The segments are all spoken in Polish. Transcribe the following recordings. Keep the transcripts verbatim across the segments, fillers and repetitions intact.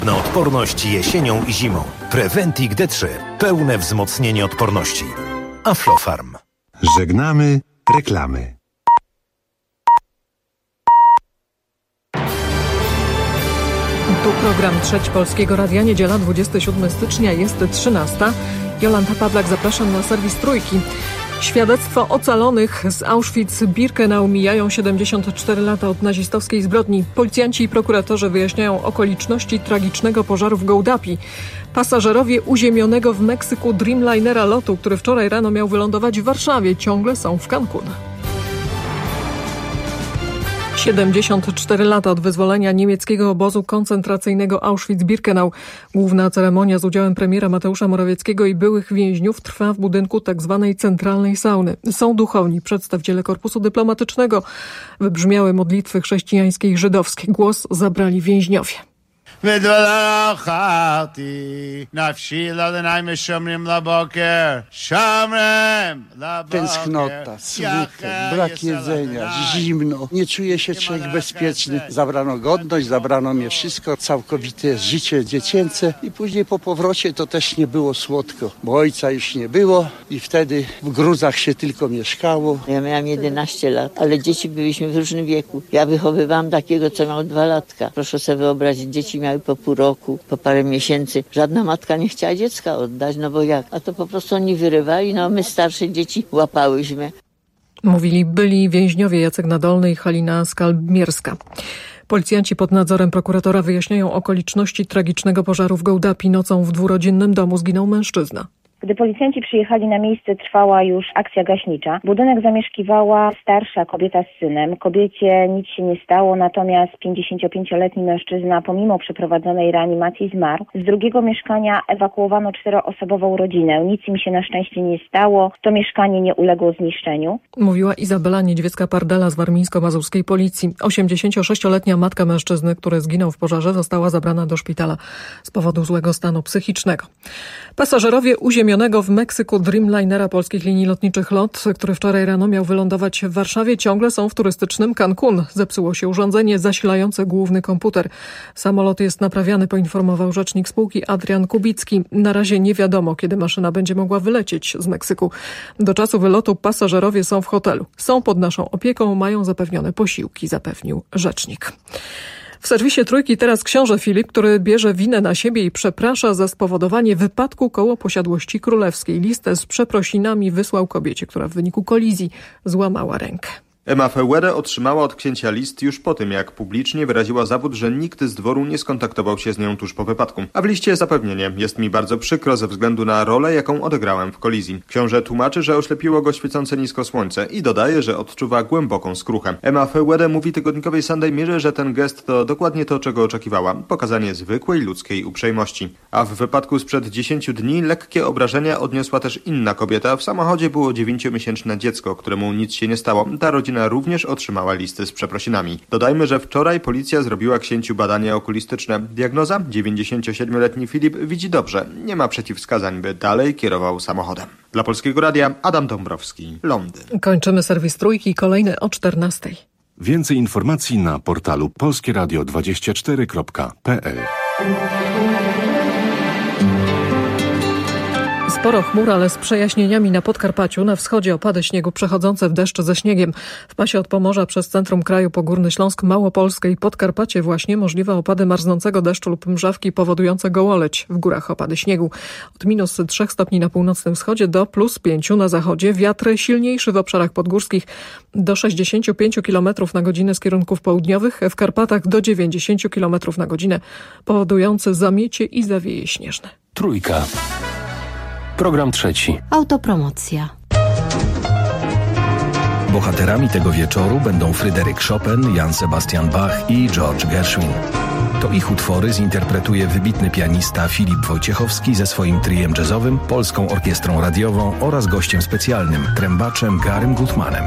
Na odporność jesienią i zimą. Preventic D trzy. Pełne wzmocnienie odporności. Aflofarm. Żegnamy reklamy. Tu program Trzeci Polskiego Radia, niedziela dwudziestego siódmego stycznia, jest trzynasta. Jolanta Pawlak, zapraszam na serwis Trójki. Świadectwo ocalonych z Auschwitz-Birkenau. Mijają siedemdziesiąt cztery lata od nazistowskiej zbrodni. Policjanci i prokuratorzy wyjaśniają okoliczności tragicznego pożaru w Gołdapi. Pasażerowie uziemionego w Meksyku Dreamlinera lotu, który wczoraj rano miał wylądować w Warszawie, ciągle są w Cancun. siedemdziesiąt cztery lata od wyzwolenia niemieckiego obozu koncentracyjnego Auschwitz-Birkenau. Główna ceremonia z udziałem premiera Mateusza Morawieckiego i byłych więźniów trwa w budynku tzw. centralnej sauny. Są duchowni, przedstawiciele korpusu dyplomatycznego. Wybrzmiały modlitwy chrześcijańskie i żydowskie. Głos zabrali więźniowie. Tęsknota, smutek, brak jedzenia, zimno. Nie czuje się człowiek bezpieczny. Zabrano godność, zabrano mnie wszystko, całkowite życie dziecięce i później po powrocie to też nie było słodko, bo ojca już nie było i wtedy w gruzach się tylko mieszkało. Ja miałam jedenaście lat, ale dzieci byliśmy w różnym wieku. Ja wychowywałam takiego, co miał dwa latka. Proszę sobie wyobrazić, dzieci miały po pół roku, po parę miesięcy. Żadna matka nie chciała dziecka oddać, no bo jak? A to po prostu oni wyrywali, no my starsze dzieci łapałyśmy. Mówili byli więźniowie Jacek Nadolny i Halina Skalmierska. Policjanci pod nadzorem prokuratora wyjaśniają okoliczności tragicznego pożaru w Gołdapi. Nocą w dwurodzinnym domu zginął mężczyzna. Gdy policjanci przyjechali na miejsce, trwała już akcja gaśnicza. Budynek zamieszkiwała starsza kobieta z synem. Kobiecie nic się nie stało, natomiast pięćdziesięciopięcioletni mężczyzna pomimo przeprowadzonej reanimacji zmarł. Z drugiego mieszkania ewakuowano czteroosobową rodzinę. Nic im się na szczęście nie stało. To mieszkanie nie uległo zniszczeniu. Mówiła Izabela Niedźwiecka-Pardela z warmińsko-mazurskiej policji. osiemdziesięciosześcioletnia matka mężczyzny, który zginął w pożarze, została zabrana do szpitala z powodu złego stanu psychicznego. Pasażerowie uziemionego w Meksyku Dreamlinera polskich linii lotniczych LOT, który wczoraj rano miał wylądować w Warszawie, ciągle są w turystycznym Cancun. Zepsuło się urządzenie zasilające główny komputer. Samolot jest naprawiany, poinformował rzecznik spółki Adrian Kubicki. Na razie nie wiadomo, kiedy maszyna będzie mogła wylecieć z Meksyku. Do czasu wylotu pasażerowie są w hotelu. Są pod naszą opieką, mają zapewnione posiłki, zapewnił rzecznik. W serwisie Trójki teraz książę Filip, który bierze winę na siebie i przeprasza za spowodowanie wypadku koło posiadłości królewskiej. Listę z przeprosinami wysłał kobiecie, która w wyniku kolizji złamała rękę. Emma Feuede otrzymała od księcia list już po tym, jak publicznie wyraziła zawód, że nikt z dworu nie skontaktował się z nią tuż po wypadku. A w liście zapewnienie: jest mi bardzo przykro ze względu na rolę, jaką odegrałem w kolizji. Książę tłumaczy, że oślepiło go świecące nisko słońce i dodaje, że odczuwa głęboką skruchę. Emma Feuede mówi tygodnikowej Sunday Mirror, że ten gest to dokładnie to, czego oczekiwała. Pokazanie zwykłej ludzkiej uprzejmości. A w wypadku sprzed dziesięciu dni lekkie obrażenia odniosła też inna kobieta. W samochodzie było dziewięciomiesięczne dziecko, któremu nic się nie stało. Ta rodzina również otrzymała listy z przeprosinami. Dodajmy, że wczoraj policja zrobiła księciu badanie okulistyczne. Diagnoza: dziewięćdziesięciosiedmioletni Filip widzi dobrze. Nie ma przeciwwskazań, by dalej kierował samochodem. Dla Polskiego Radia Adam Dąbrowski, Londyn. Kończymy serwis Trójki, kolejny o czternastej. Więcej informacji na portalu polskie radio dwadzieścia cztery kropka p l. Sporo chmur, ale z przejaśnieniami na Podkarpaciu. Na wschodzie opady śniegu przechodzące w deszcz ze śniegiem. W pasie od Pomorza przez centrum kraju po Górny Śląsk, Małopolskę i Podkarpacie właśnie możliwe opady marznącego deszczu lub mrzawki powodujące gołoleć. W górach opady śniegu. Od minus trzech stopni na północnym wschodzie do plus pięciu na zachodzie. Wiatr silniejszy w obszarach podgórskich do sześćdziesięciu pięciu kilometrów na godzinę z kierunków południowych. W Karpatach do dziewięćdziesięciu kilometrów na godzinę, powodujące zamiecie i zawieje śnieżne. Trójka. Program trzeci. Autopromocja. Bohaterami tego wieczoru będą Fryderyk Chopin, Jan Sebastian Bach i George Gershwin. To ich utwory zinterpretuje wybitny pianista Filip Wojciechowski ze swoim triem jazzowym, Polską Orkiestrą Radiową oraz gościem specjalnym, trębaczem Garym Gutmanem.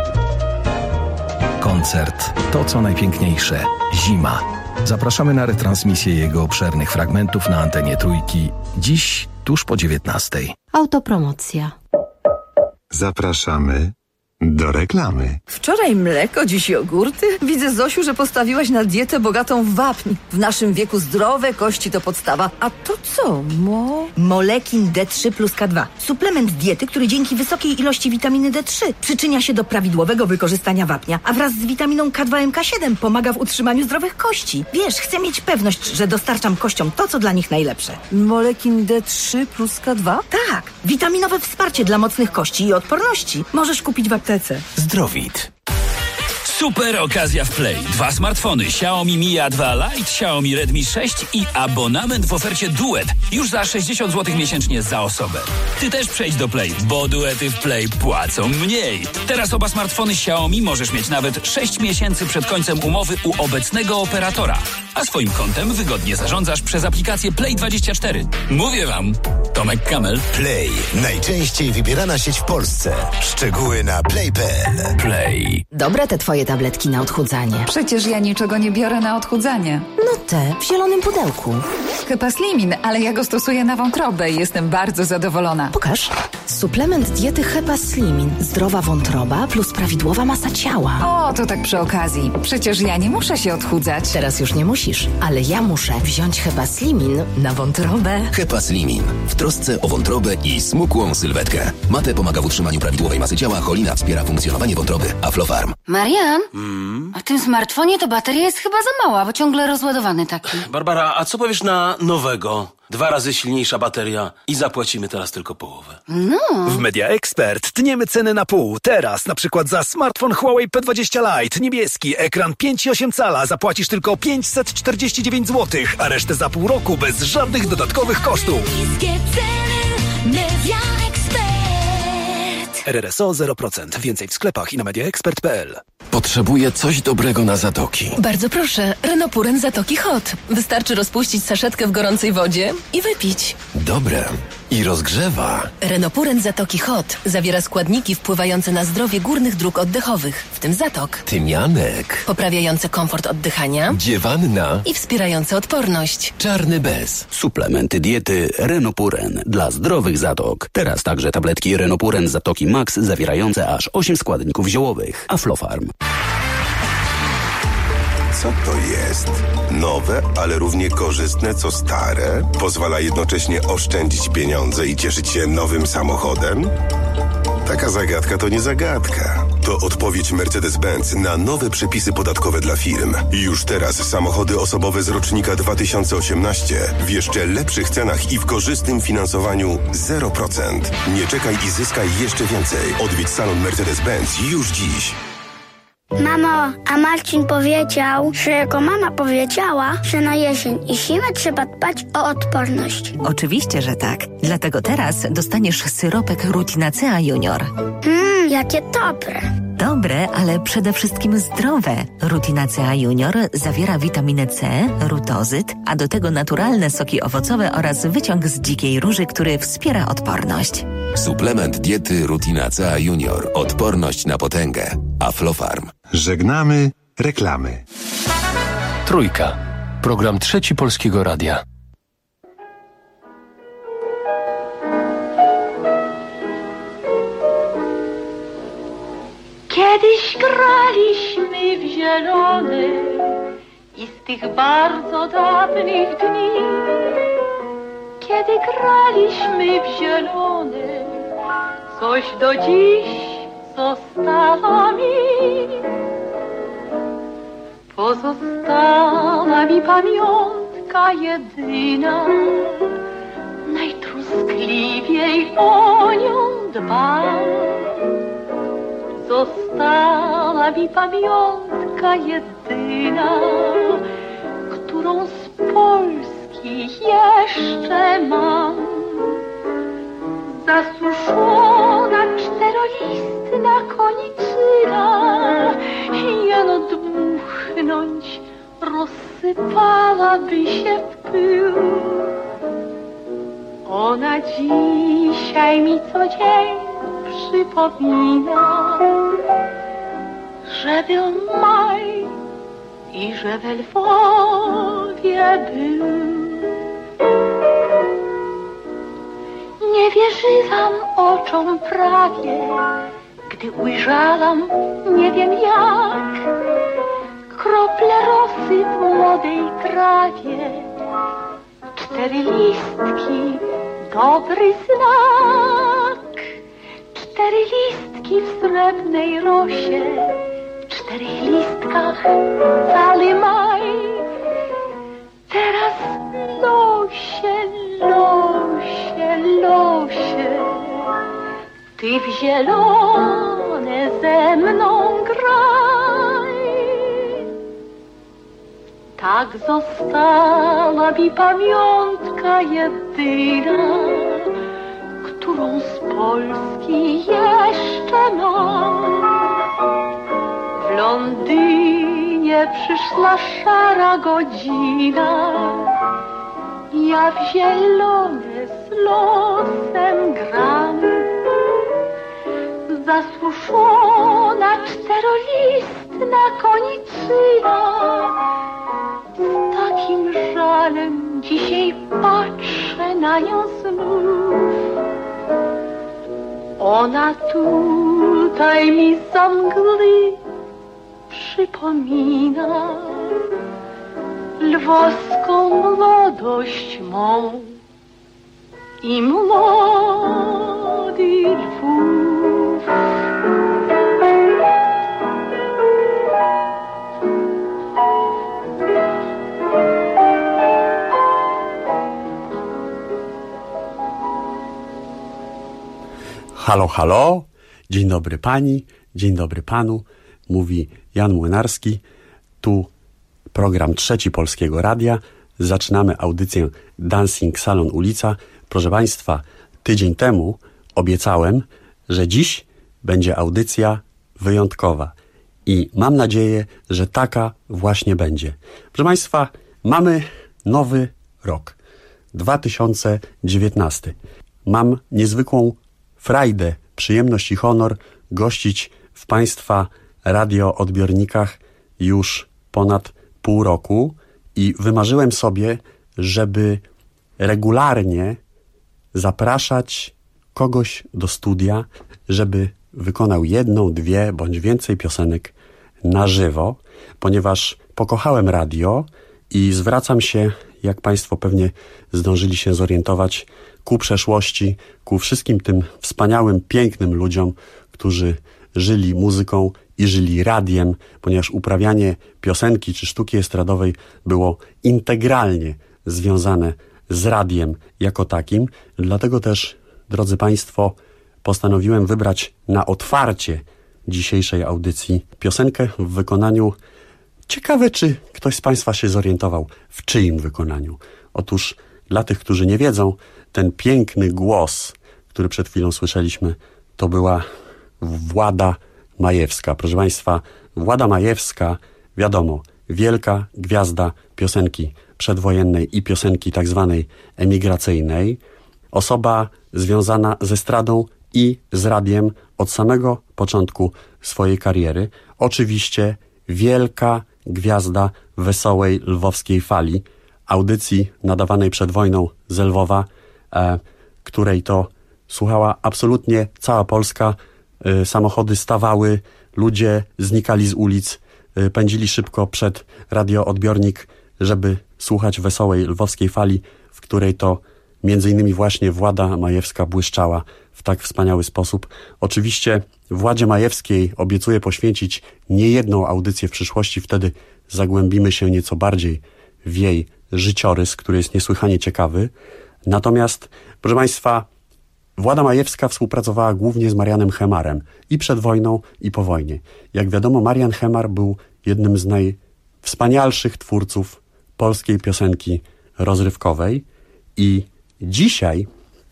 Koncert To co najpiękniejsze. Zima. Zapraszamy na retransmisję jego obszernych fragmentów na antenie Trójki. Dziś tuż po dziewiętnastej. Autopromocja. Zapraszamy Do reklamy. Wczoraj mleko, dziś jogurty. Widzę, Zosiu, że postawiłaś na dietę bogatą w wapń. W naszym wieku zdrowe kości to podstawa. A to co, mo? Molekin D trzy plus K dwa. Suplement diety, który dzięki wysokiej ilości witaminy D trzy przyczynia się do prawidłowego wykorzystania wapnia, a wraz z witaminą K dwa M K siedem pomaga w utrzymaniu zdrowych kości. Wiesz, chcę mieć pewność, że dostarczam kościom to, co dla nich najlepsze. Molekin D trzy plus K dwa? Tak, witaminowe wsparcie dla mocnych kości i odporności. Możesz kupić w aptece. Zdrowit. Super okazja w Play. Dwa smartfony Xiaomi Mi A dwa Lite, Xiaomi Redmi sześć i abonament w ofercie Duet. Już za sześćdziesiąt złotych miesięcznie za osobę. Ty też przejdź do Play, bo duety w Play płacą mniej. Teraz oba smartfony Xiaomi możesz mieć nawet sześć miesięcy przed końcem umowy u obecnego operatora. A swoim kontem wygodnie zarządzasz przez aplikację Play dwadzieścia cztery. Mówię wam, Tomek Kamel. Play. Najczęściej wybierana sieć w Polsce. Szczegóły na play kropka p l. Play. Dobre te twoje tabletki na odchudzanie. Przecież ja niczego nie biorę na odchudzanie. No te, w zielonym pudełku. Hepaslimin, ale ja go stosuję na wątrobę i jestem bardzo zadowolona. Pokaż. Suplement diety Hepaslimin. Zdrowa wątroba plus prawidłowa masa ciała. O, to tak przy okazji. Przecież ja nie muszę się odchudzać. Teraz już nie musisz, ale ja muszę wziąć Hepaslimin na wątrobę. Hepaslimin. W trosce o wątrobę i smukłą sylwetkę. Mate pomaga w utrzymaniu prawidłowej masy ciała, cholina wspiera funkcjonowanie wątroby. Aflofarm. Marian, mm? a w tym smartfonie to bateria jest chyba za mała, bo ciągle rozładowany taki. Barbara, a co powiesz na nowego? Dwa razy silniejsza bateria i zapłacimy teraz tylko połowę. No. W Media Expert tniemy ceny na pół. Teraz na przykład za smartfon Huawei P dwadzieścia Lite niebieski, ekran pięć i osiem cala zapłacisz tylko pięćset czterdzieści dziewięć złotych, a resztę za pół roku bez żadnych dodatkowych kosztów. Niskie ceny Media Expert. R R S O zero procent. Więcej w sklepach i na mediaexpert kropka p l. Potrzebuję coś dobrego na zatoki. Bardzo proszę, Renopuren Zatoki Hot. Wystarczy rozpuścić saszetkę w gorącej wodzie i wypić. Dobre. I rozgrzewa. Renopuren Zatoki Hot zawiera składniki wpływające na zdrowie górnych dróg oddechowych, w tym zatok. Tymianek. Poprawiające komfort oddychania. Dziewanna. I wspierające odporność. Czarny bez. Suplementy diety Renopuren dla zdrowych zatok. Teraz także tabletki Renopuren Zatoki Max zawierające aż osiem składników ziołowych. Aflofarm. Co to jest? Nowe, ale równie korzystne co stare? Pozwala jednocześnie oszczędzić pieniądze i cieszyć się nowym samochodem? Taka zagadka to nie zagadka. To odpowiedź Mercedes-Benz na nowe przepisy podatkowe dla firm. I już teraz samochody osobowe z rocznika dwa tysiące osiemnaście w jeszcze lepszych cenach i w korzystnym finansowaniu zero procent. Nie czekaj i zyskaj jeszcze więcej. Odwiedź salon Mercedes-Benz już dziś. Mamo, a Marcin powiedział, że jego mama powiedziała, że na jesień i zimę trzeba dbać o odporność. Oczywiście, że tak. Dlatego teraz dostaniesz syropek Rutinacea Junior. Mmm, jakie dobre. Dobre, ale przede wszystkim zdrowe. Rutinacea Junior zawiera witaminę C, rutozyt, a do tego naturalne soki owocowe oraz wyciąg z dzikiej róży, który wspiera odporność. Suplement diety Rutinacea Junior. Odporność na potęgę. Aflofarm. Żegnamy reklamy. Trójka. Program Trzeci Polskiego Radia. Kiedyś graliśmy w zielony i z tych bardzo dawnych dni, kiedy graliśmy w zielony, coś do dziś zostało mi. Pozostała mi pamiątka jedyna, najtroskliwiej o nią dbam. Została mi pamiątka jedyna, którą z Polski jeszcze mam. Zasuszona czterolistna koniczyna, jeno dmuchnąć rozsypałaby się w pył. Ona dzisiaj mi co dzień przypomina, że był maj i że w Lwowie był. Nie wierzyłam oczom prawie, gdy ujrzałam, nie wiem jak, krople rosy w młodej trawie, cztery listki, dobry znak, cztery listki w srebrnej rosie, w czterech listkach cały maj. Teraz losie, losie, losie, ty w zielone ze mną graj. Tak została mi pamiątka jedyna, którą z Polski jeszcze mam. W Londynie przyszła szara godzina, ja w zielone z losem gram. Zasuszona czterolistna koniczyna, z takim żalem dzisiaj patrzę na nią znów. Ona tutaj mi za mgły przypomina lwowską młodość mą i młodych lwów. Halo, halo, dzień dobry pani, dzień dobry panu, mówi Jan Młynarski, tu program trzeci Polskiego Radia. Zaczynamy audycję Dancing Salon Ulica. Proszę państwa, tydzień temu obiecałem, że dziś będzie audycja wyjątkowa i mam nadzieję, że taka właśnie będzie. Proszę państwa, mamy nowy rok, dwa tysiące dziewiętnasty. Mam niezwykłą frajdę, przyjemność i honor gościć w państwa radioodbiornikach już ponad pół roku i wymarzyłem sobie, żeby regularnie zapraszać kogoś do studia, żeby wykonał jedną, dwie bądź więcej piosenek na żywo, ponieważ pokochałem radio i zwracam się, jak państwo pewnie zdążyli się zorientować, ku przeszłości, ku wszystkim tym wspaniałym, pięknym ludziom, którzy żyli muzyką i żyli radiem, ponieważ uprawianie piosenki czy sztuki estradowej było integralnie związane z radiem jako takim. Dlatego też, drodzy państwo, postanowiłem wybrać na otwarcie dzisiejszej audycji piosenkę w wykonaniu... Ciekawe, czy ktoś z państwa się zorientował, w czyim wykonaniu. Otóż dla tych, którzy nie wiedzą, ten piękny głos, który przed chwilą słyszeliśmy, to była Włada Majewska. Proszę państwa, Włada Majewska, wiadomo, wielka gwiazda piosenki przedwojennej i piosenki tak zwanej emigracyjnej. Osoba związana ze estradą i z radiem od samego początku swojej kariery. Oczywiście wielka gwiazda wesołej lwowskiej fali, audycji nadawanej przed wojną z Lwowa, e, której to słuchała absolutnie cała Polska. E, samochody stawały, ludzie znikali z ulic, e, pędzili szybko przed radioodbiornik, żeby słuchać wesołej lwowskiej fali, w której to między innymi właśnie Włada Majewska błyszczała w tak wspaniały sposób. Oczywiście Władzie Majewskiej obiecuję poświęcić niejedną audycję w przyszłości, wtedy zagłębimy się nieco bardziej w jej życiorys, który jest niesłychanie ciekawy. Natomiast, proszę państwa, Włada Majewska współpracowała głównie z Marianem Hemarem i przed wojną, i po wojnie. Jak wiadomo, Marian Hemar był jednym z najwspanialszych twórców polskiej piosenki rozrywkowej i dzisiaj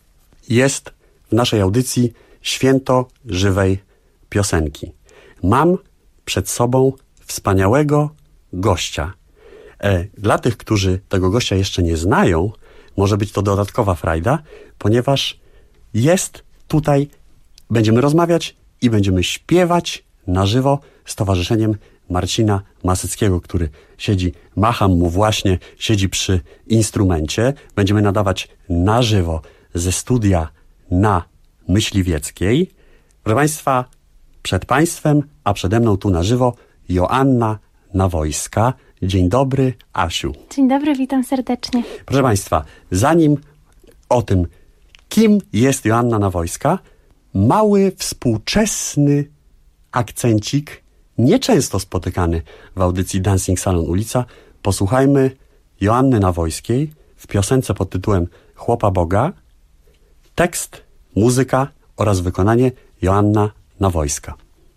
jest w naszej audycji Święto Żywej Piosenki. Mam przed sobą wspaniałego gościa. E, dla tych, którzy tego gościa jeszcze nie znają, może być to dodatkowa frajda, ponieważ jest tutaj, będziemy rozmawiać i będziemy śpiewać na żywo z Towarzyszeniem Marcina Masyckiego, który siedzi, macham mu właśnie, siedzi przy instrumencie. Będziemy nadawać na żywo ze studia na Myśliwieckiej. Proszę państwa, Przed Państwem, a przede mną tu na żywo Joanna Nawojska. Dzień dobry, Asiu. Dzień dobry, witam serdecznie. Proszę Państwa, zanim o tym, kim jest Joanna Nawojska, mały, współczesny akcencik, nieczęsto spotykany w audycji Dancing Salon Ulica. Posłuchajmy Joanny Nawojskiej w piosence pod tytułem Chłopa Boga. Tekst, muzyka oraz wykonanie Joanna Nawojska.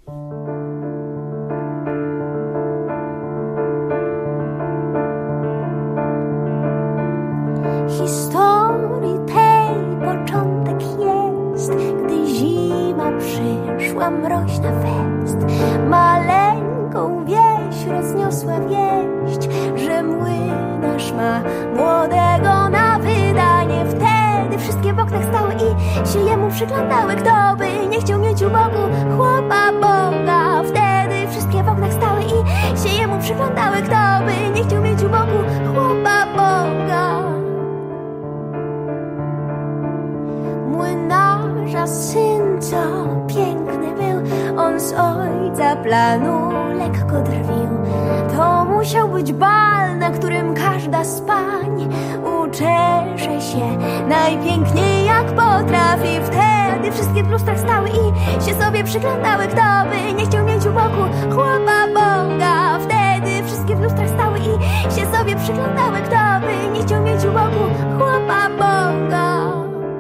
Historii tej początek jest, gdy zima przyszła mroźna fest. Maleńką wieś rozniosła wieść, że młynarz ma młodego na wydanie. Wtedy wszystkie w oknach stały i się jemu przyglądały. Kto by nie chciał mieć u boku chłopa Boga? Wtedy wszystkie w oknach stały i się jemu przyglądały. Kto by nie chciał mieć u boku chłopa Boga? Młynarza syn, co piękny był, on z ojca planu lekko drwił. To musiał być bal, na którym każda z pań uczesze się najpiękniej jak potrafi. Wtedy wszystkie w lustrach stały i się sobie przyglądały. Kto by nie chciał mieć u boku chłopa Boga? Wtedy wszystkie w lustrach stały i się sobie przyglądały. Kto by nie chciał mieć u boku chłopa Boga?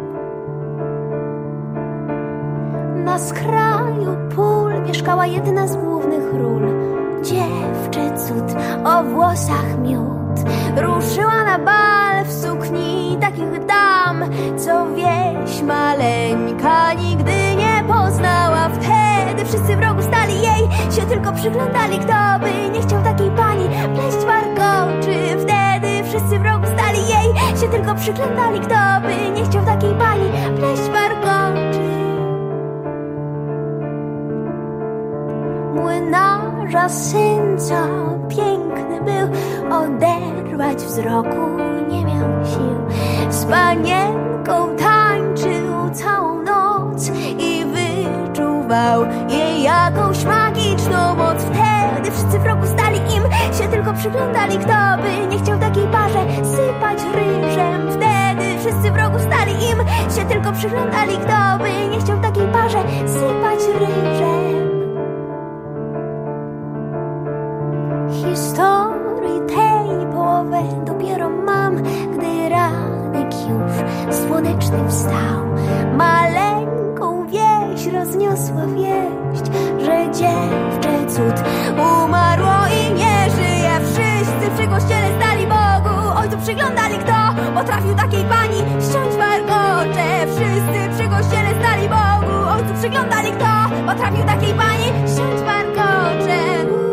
Na skraju pól mieszkała jedna z głównych ról. Dziewczę cud o włosach miód. Ruszyła na bal w sukni takich dam, co wieś maleńka nigdy nie poznała. Wtedy wszyscy w rogu stali, jej się tylko przyglądali. Kto by nie chciał takiej pani pleść warkoczy? Wtedy wszyscy w rogu stali, jej się tylko przyglądali. Kto by nie chciał takiej pani pleść warkoczy? Młynarza syn, co piękny był, oderwać wzroku nie miał sił. Z panienką tańczył całą noc i wyczuwał jej jakąś magiczną moc. Wtedy wszyscy w rogu stali, im się tylko przyglądali. Kto by nie chciał takiej parze sypać ryżem? Wtedy wszyscy w rogu stali, im się tylko przyglądali. Kto by nie chciał takiej parze sypać ryżem? Historii tej połowę dopiero mam, gdy ranek już słoneczny wstał. Maleńką wieś rozniosła wieść, że dziewczę cud umarło i nie żyje. Wszyscy przy kościele stali Bogu, ojcu przyglądali. Kto potrafił takiej pani ściąć warkocze? Wszyscy przy kościele stali Bogu, ojcu przyglądali. Kto potrafił takiej pani ściąć warkocze?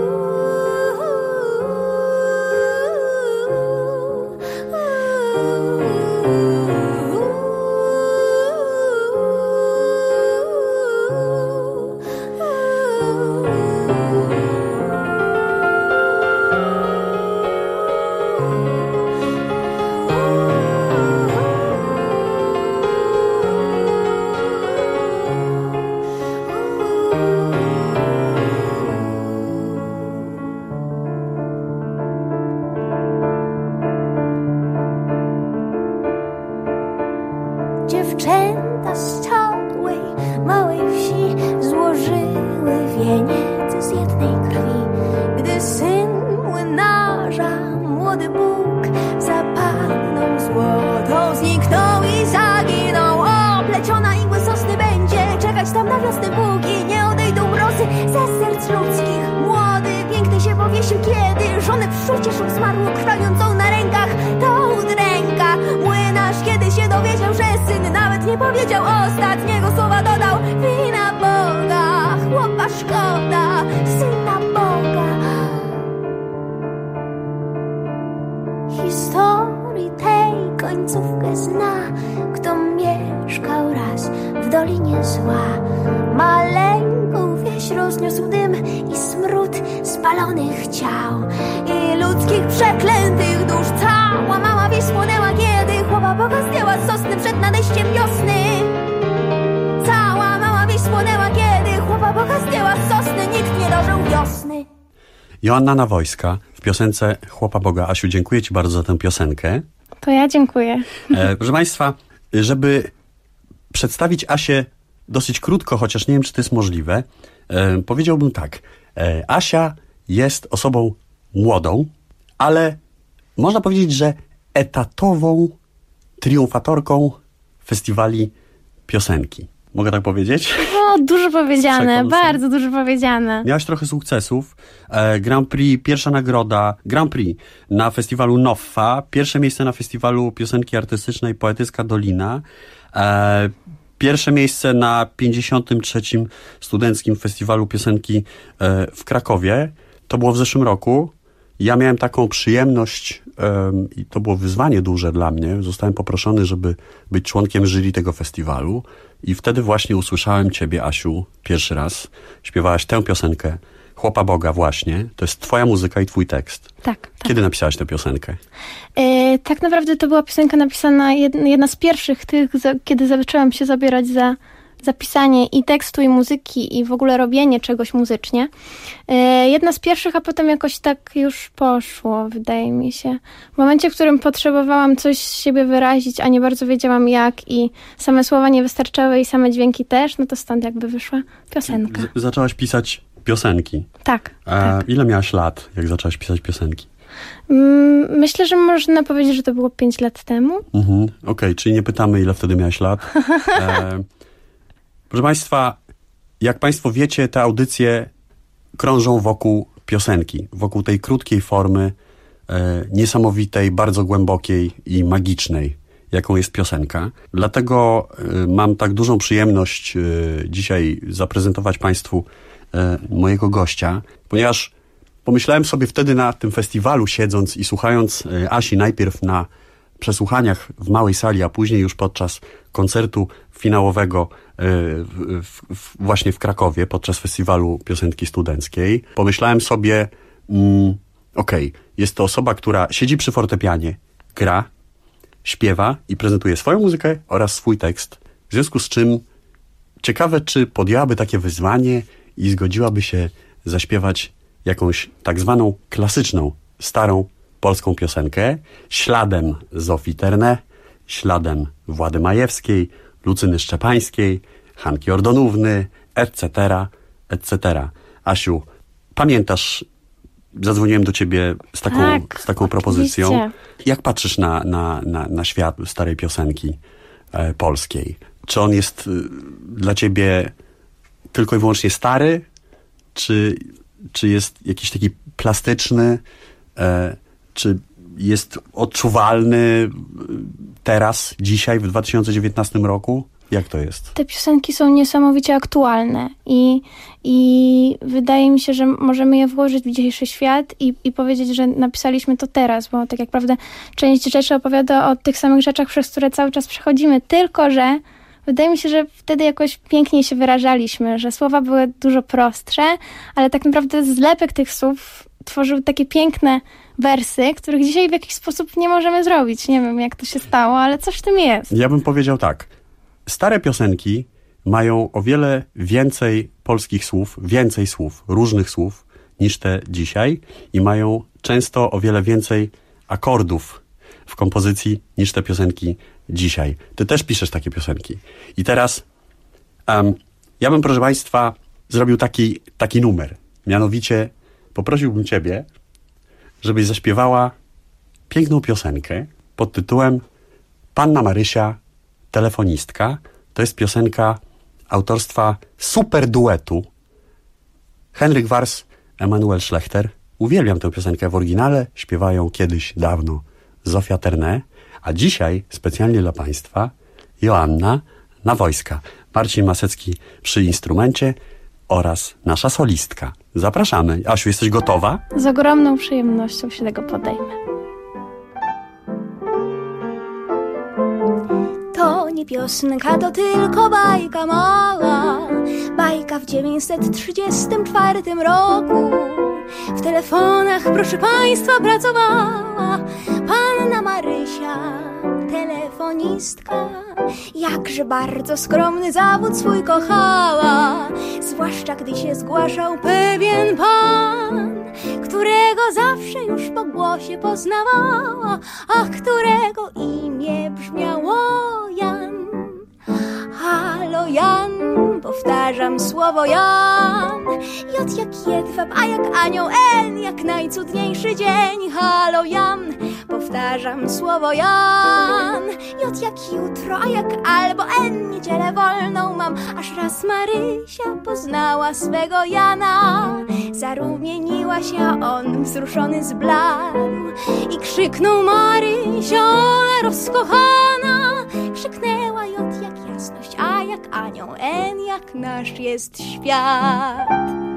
Dziewczęta z całej małej wsi złożyły wieniec z jednej krwi. Gdy syn młynarza, młody Bóg, za panną złotą zniknął i zaginął. Opleciona igły sosny będzie czekać tam na wiosnę, póki nie odejdą mrozy ze serc ludzkich. Młody, piękny się powiesił, kiedy żonę w szucie szuk zmarł krwawiącą na rękach. To udręka. Młynarz, kiedy się dowiedział, że syn nawet nie powiedział ostatniego słowa, dodał: wina Boga, chłopa szkoda, syna Boga. Historii tej końcówkę zna, kto mieszkał raz w Dolinie Zła. Maleńką wieś rozniósł dym i smród spalonych ciał i ludzkich przeklętych dusz. Cała mała wieś spłonęła, kiedy chłopa Boga zdjęła z sosny przed nadejściem wiosny. Cała mała wieś spłonęła, kiedy chłopa Boga zdjęła nie dożył wiosny. Joanna Nawojska w piosence Chłopa Boga. Asiu, dziękuję Ci bardzo za tę piosenkę. To ja dziękuję. E, proszę Państwa, żeby przedstawić Asię dosyć krótko, chociaż nie wiem, czy to jest możliwe, e, powiedziałbym tak. E, Asia jest osobą młodą, ale można powiedzieć, że etatową triumfatorką festiwali piosenki. Mogę tak powiedzieć? No, dużo powiedziane, Przekąsem. bardzo dużo powiedziane. Miałaś trochę sukcesów. E, Grand Prix, pierwsza nagroda, Grand Prix na festiwalu Noffa, pierwsze miejsce na festiwalu piosenki artystycznej Poetycka Dolina, e, pierwsze miejsce na pięćdziesiątym trzecim Studenckim Festiwalu Piosenki e, w Krakowie. To było w zeszłym roku. Ja miałem taką przyjemność um, i to było wyzwanie duże dla mnie. Zostałem poproszony, żeby być członkiem jury tego festiwalu i wtedy właśnie usłyszałem Ciebie, Asiu, pierwszy raz. Śpiewałaś tę piosenkę Chłopa Boga właśnie. To jest Twoja muzyka i Twój tekst. Tak. tak. Kiedy napisałaś tę piosenkę? Yy, tak naprawdę to była piosenka napisana, jedna, jedna z pierwszych tych, za, kiedy zaczęłam się zabierać za za pisanie i tekstu, i muzyki, i w ogóle robienie czegoś muzycznie. Yy, jedna z pierwszych, a potem jakoś tak już poszło, wydaje mi się. W momencie, w którym potrzebowałam coś z siebie wyrazić, a nie bardzo wiedziałam jak i same słowa nie wystarczały i same dźwięki też, no to stąd jakby wyszła piosenka. Z- zaczęłaś pisać piosenki. Tak, A tak. ile miałaś lat, jak zaczęłaś pisać piosenki? Mm, myślę, że można powiedzieć, że to było pięć lat temu. Mhm. Okej, okay, czyli nie pytamy, ile wtedy miałaś lat. E, proszę Państwa, jak Państwo wiecie, te audycje krążą wokół piosenki, wokół tej krótkiej formy, e, niesamowitej, bardzo głębokiej i magicznej, jaką jest piosenka. Dlatego e, mam tak dużą przyjemność e, dzisiaj zaprezentować Państwu e, mojego gościa, ponieważ pomyślałem sobie wtedy na tym festiwalu, siedząc i słuchając e, Asi najpierw na przesłuchaniach w małej sali, a później już podczas koncertu finałowego w, w, w, właśnie w Krakowie, podczas festiwalu piosenki studenckiej. Pomyślałem sobie, mm, okej, okay, jest to osoba, która siedzi przy fortepianie, gra, śpiewa i prezentuje swoją muzykę oraz swój tekst. W związku z czym ciekawe, czy podjęłaby takie wyzwanie i zgodziłaby się zaśpiewać jakąś tak zwaną klasyczną, starą polską piosenkę, śladem Zofii Terne, śladem Włady Majewskiej, Lucyny Szczepańskiej, Hanki Ordonówny, et cetera, et cetera. Asiu, pamiętasz, zadzwoniłem do ciebie z taką, tak, z taką propozycją. oczywiście. Jak patrzysz na, na, na, na świat starej piosenki e, polskiej? Czy on jest y, dla ciebie tylko i wyłącznie stary? Czy, czy jest jakiś taki plastyczny? E, czy jest odczuwalny teraz, dzisiaj, w dwa tysiące dziewiętnastym roku? Jak to jest? Te piosenki są niesamowicie aktualne i, i wydaje mi się, że możemy je włożyć w dzisiejszy świat i, i powiedzieć, że napisaliśmy to teraz, bo tak jak prawda część rzeczy opowiada o tych samych rzeczach, przez które cały czas przechodzimy, tylko że wydaje mi się, że wtedy jakoś piękniej się wyrażaliśmy, że słowa były dużo prostsze, ale tak naprawdę zlepek tych słów tworzył takie piękne wersy, których dzisiaj w jakiś sposób nie możemy zrobić. Nie wiem, jak to się stało, ale coś w tym jest. Ja bym powiedział tak. Stare piosenki mają o wiele więcej polskich słów, więcej słów, różnych słów niż te dzisiaj i mają często o wiele więcej akordów w kompozycji niż te piosenki dzisiaj. Ty też piszesz takie piosenki. I teraz um, ja bym, proszę Państwa, zrobił taki, taki numer. Mianowicie poprosiłbym Ciebie, żebyś zaśpiewała piękną piosenkę pod tytułem Panna Marysia, telefonistka. To jest piosenka autorstwa super duetu Henryk Wars, Emanuel Schlechter. Uwielbiam tę piosenkę w oryginale. Śpiewają kiedyś, dawno Zofia Terne, a dzisiaj specjalnie dla Państwa Joanna Nawojska, Marcin Masecki przy instrumencie oraz nasza solistka. Zapraszamy. Asiu, jesteś gotowa? Z ogromną przyjemnością się tego podejmę. To nie piosenka, to tylko bajka mała. Bajka w dziewięćset trzydziestym czwartym roku. W telefonach, proszę Państwa, pracowała Panna Marysia, telefonistka. Jakże bardzo skromny zawód swój kochała, zwłaszcza gdy się zgłaszał pewien pan, którego zawsze już po głosie poznawała, a którego imię brzmiało Jan. Halo Jan, powtarzam słowo Jan. J jak jedwab, a jak anioł, N jak najcudniejszy dzień. Halo Jan, powtarzam słowo Jan. J jak jutro, a jak albo N niedzielę wolną mam. Aż raz Marysia poznała swego Jana. Zarumieniła się, a on wzruszony zbladł i krzyknął: Marysia, rozkochana. Krzyknęła J jak jasność, a jak anioł, N jak nasz jest świat.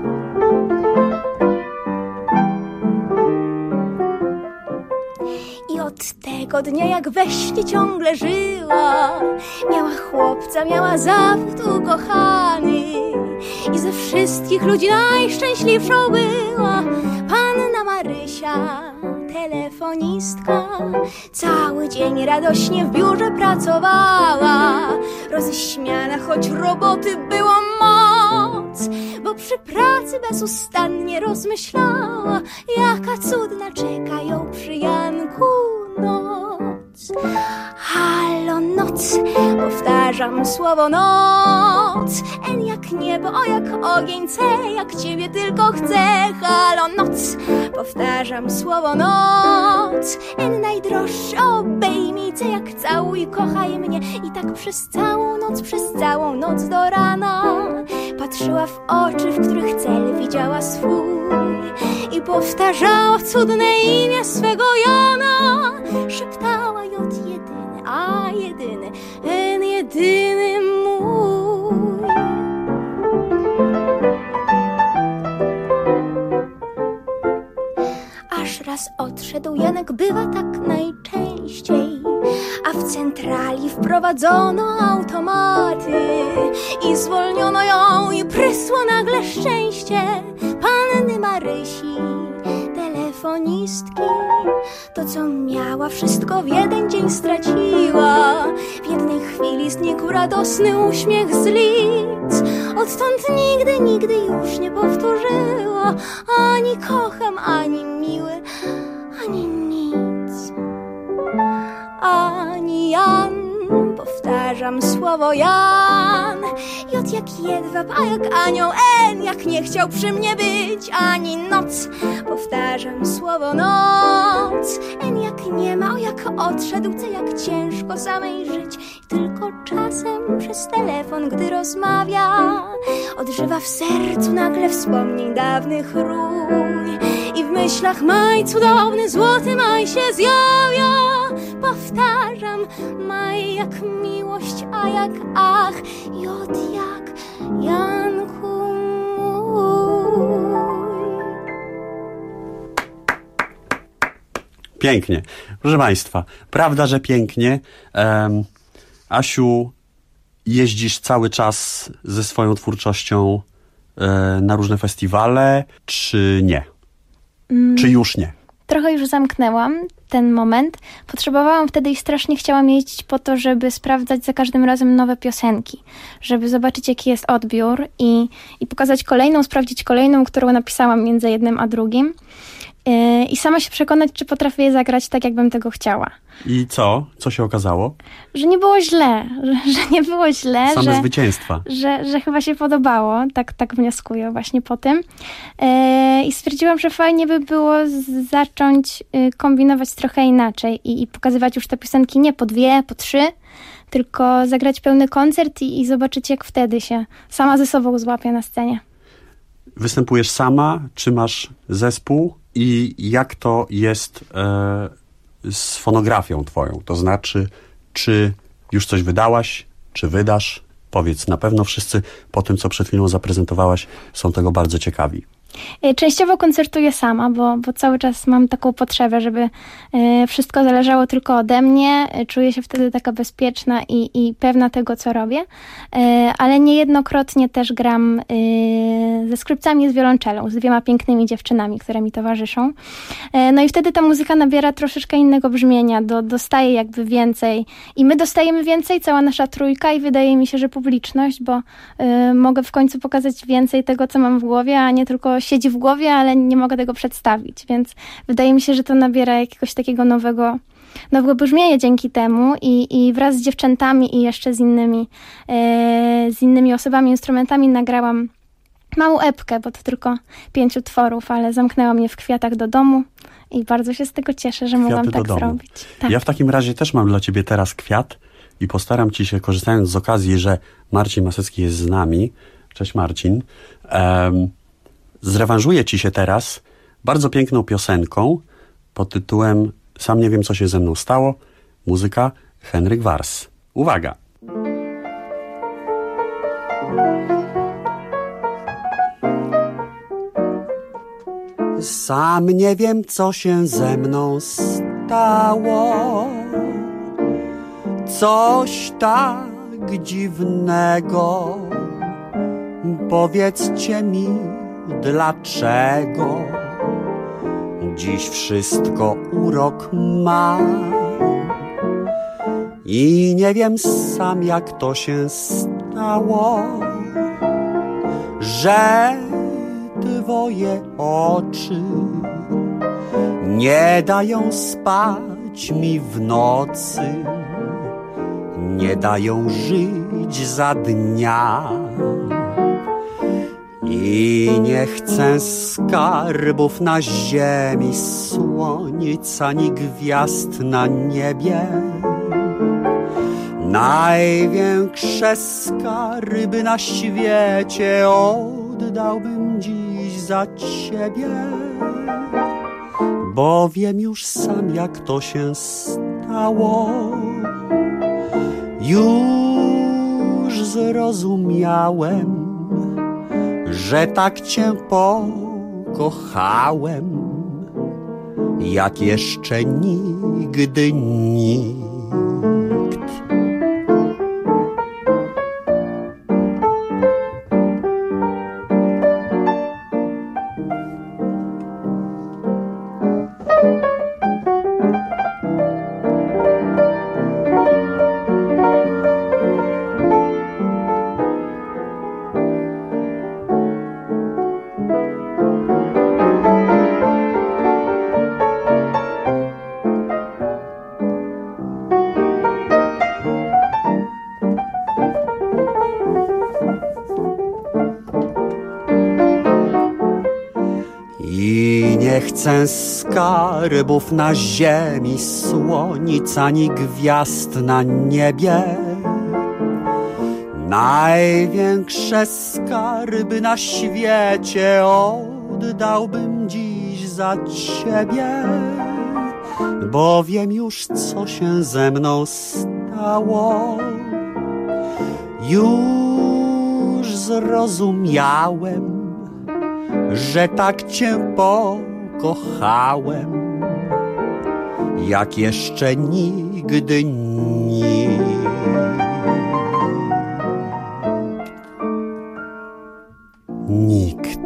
I od tego dnia jak we śnie ciągle żyła, miała chłopca, miała zawód ukochany i ze wszystkich ludzi najszczęśliwszą była panna Marysia, telefonistka. Cały dzień radośnie w biurze pracowała, roześmiana, choć roboty było moc, bo przy pracy bezustannie rozmyślała, jaka cudna czeka ją przy Janku noc. Halo noc, powtarzam słowo noc. N jak niebo, O jak ogień, C jak ciebie tylko chcę. Halo noc, powtarzam słowo noc. N najdroższy, obejmij, C jak całuj, kochaj mnie. I tak przez całą noc, przez całą noc do rana patrzyła w oczy, w których cel widziała swój, i powtarzała cudne imię swego Jana. Szeptała J jedyny, A jedyny, N jedyny mój. Aż raz odszedł Janek, bywa tak najczęściej, a w centrali wprowadzono automaty i zwolniono ją, i prysło nagle szczęście panny Marysi, telefonistki. To, co miała, wszystko w jeden dzień straciła. W jednej chwili znikł radosny uśmiech z lic. Odtąd nigdy, nigdy już nie powtórzyła ani kocham, ani miły, ani nic. Ani Jan, powtarzam słowo Jan. J jak jedwab, A jak anioł, N jak nie chciał przy mnie być. Ani noc, powtarzam słowo noc. N jak nie ma, O jak odszedł, C jak ciężko samej żyć. I tylko czasem przez telefon, gdy rozmawia, odżywa w sercu nagle wspomnień dawnych rój. I w myślach maj cudowny, złoty maj się zjawia. Powtarzam, maj jak miłość, A jak ach, J jak Janku mój. Pięknie. Proszę Państwa, prawda, że pięknie. Um, Asiu, jeździsz cały czas ze swoją twórczością e, na różne festiwale, czy nie? Mm. Czy już nie? Trochę już zamknęłam ten moment. Potrzebowałam wtedy i strasznie chciałam jeździć po to, żeby sprawdzać za każdym razem nowe piosenki, żeby zobaczyć, jaki jest odbiór i, i pokazać kolejną, sprawdzić kolejną, którą napisałam między jednym a drugim. Yy, I sama się przekonać, czy potrafię je zagrać tak, jakbym tego chciała. I co? Co się okazało? Że nie było źle, że, że nie było źle. Same że, zwycięstwa. Że, że chyba się podobało, tak, tak wnioskuję właśnie po tym. Yy, I stwierdziłam, że fajnie by było z, zacząć yy, kombinować trochę inaczej i, i pokazywać już te piosenki nie po dwie, po trzy, tylko zagrać pełny koncert i, i zobaczyć, jak wtedy się sama ze sobą złapię na scenie. Występujesz sama, czy masz zespół? I jak to jest e, z fonografią twoją? To znaczy, czy już coś wydałaś, czy wydasz? Powiedz, na pewno wszyscy po tym, co przed chwilą zaprezentowałaś, są tego bardzo ciekawi. Częściowo koncertuję sama, bo, bo cały czas mam taką potrzebę, żeby y, wszystko zależało tylko ode mnie. Czuję się wtedy taka bezpieczna i, i pewna tego, co robię. Y, ale niejednokrotnie też gram y, ze skrzypcami, z wiolonczelą, z dwiema pięknymi dziewczynami, które mi towarzyszą. Y, no i wtedy ta muzyka nabiera troszeczkę innego brzmienia, do, dostaje jakby więcej. I my dostajemy więcej, cała nasza trójka, i wydaje mi się, że publiczność, bo y, mogę w końcu pokazać więcej tego, co mam w głowie, a nie tylko siedzi w głowie, ale nie mogę tego przedstawić, więc wydaje mi się, że to nabiera jakiegoś takiego nowego, nowego brzmienia dzięki temu i, i wraz z dziewczętami i jeszcze z innymi, e, z innymi osobami, instrumentami nagrałam małą epkę, bo to tylko pięć utworów, ale zamknęłam je w kwiatach do domu i bardzo się z tego cieszę, że Kwiaty mogłam tak domu. zrobić. Tak. Ja w takim razie też mam dla ciebie teraz kwiat i postaram ci się, korzystając z okazji, że Marcin Masecki jest z nami. Cześć Marcin. Um, Zrewanżuję ci się teraz bardzo piękną piosenką pod tytułem Sam nie wiem, co się ze mną stało. Muzyka Henryk Wars. Uwaga! Sam nie wiem, co się ze mną stało. Coś tak dziwnego. Powiedzcie mi, dlaczego dziś wszystko urok ma i nie wiem sam, jak to się stało, że twoje oczy nie dają spać mi w nocy, nie dają żyć za dnia. I nie chcę skarbów na ziemi, słońca ani gwiazd na niebie. Największe skarby na świecie oddałbym dziś za ciebie, bo wiem już sam, jak to się stało. Już zrozumiałem, że tak cię pokochałem, jak jeszcze nigdy nikt. Nie chcę skarbów na ziemi, słońca ani gwiazd na niebie. Największe skarby na świecie oddałbym dziś za ciebie, bo wiem już, co się ze mną stało. Już zrozumiałem, że tak cię pokochałem, jak jeszcze nigdy nikt. Nikt.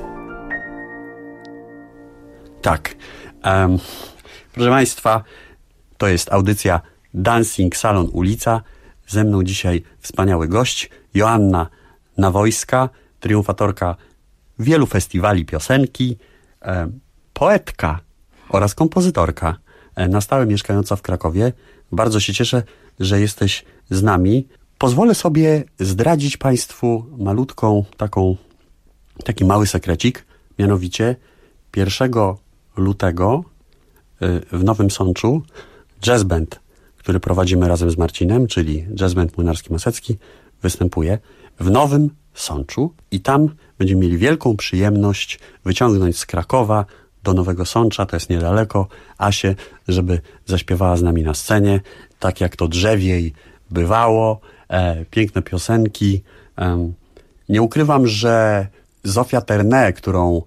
Tak. Um, proszę Państwa, to jest audycja Dancing Salon Ulica. Ze mną dzisiaj wspaniały gość, Joanna Nawojska, triumfatorka wielu festiwali piosenki, e, poetka oraz kompozytorka, e, na stałe mieszkająca w Krakowie. Bardzo się cieszę, że jesteś z nami. Pozwolę sobie zdradzić Państwu malutką taką, taki mały sekrecik, mianowicie pierwszego lutego e, w Nowym Sączu jazz band, który prowadzimy razem z Marcinem, czyli jazz band Młynarski-Masecki, występuje w Nowym Sączu i tam będziemy mieli wielką przyjemność wyciągnąć z Krakowa do Nowego Sącza, to jest niedaleko, Asię, żeby zaśpiewała z nami na scenie, tak jak to drzewiej bywało, e, piękne piosenki. E, nie ukrywam, że Zofia Ternay, którą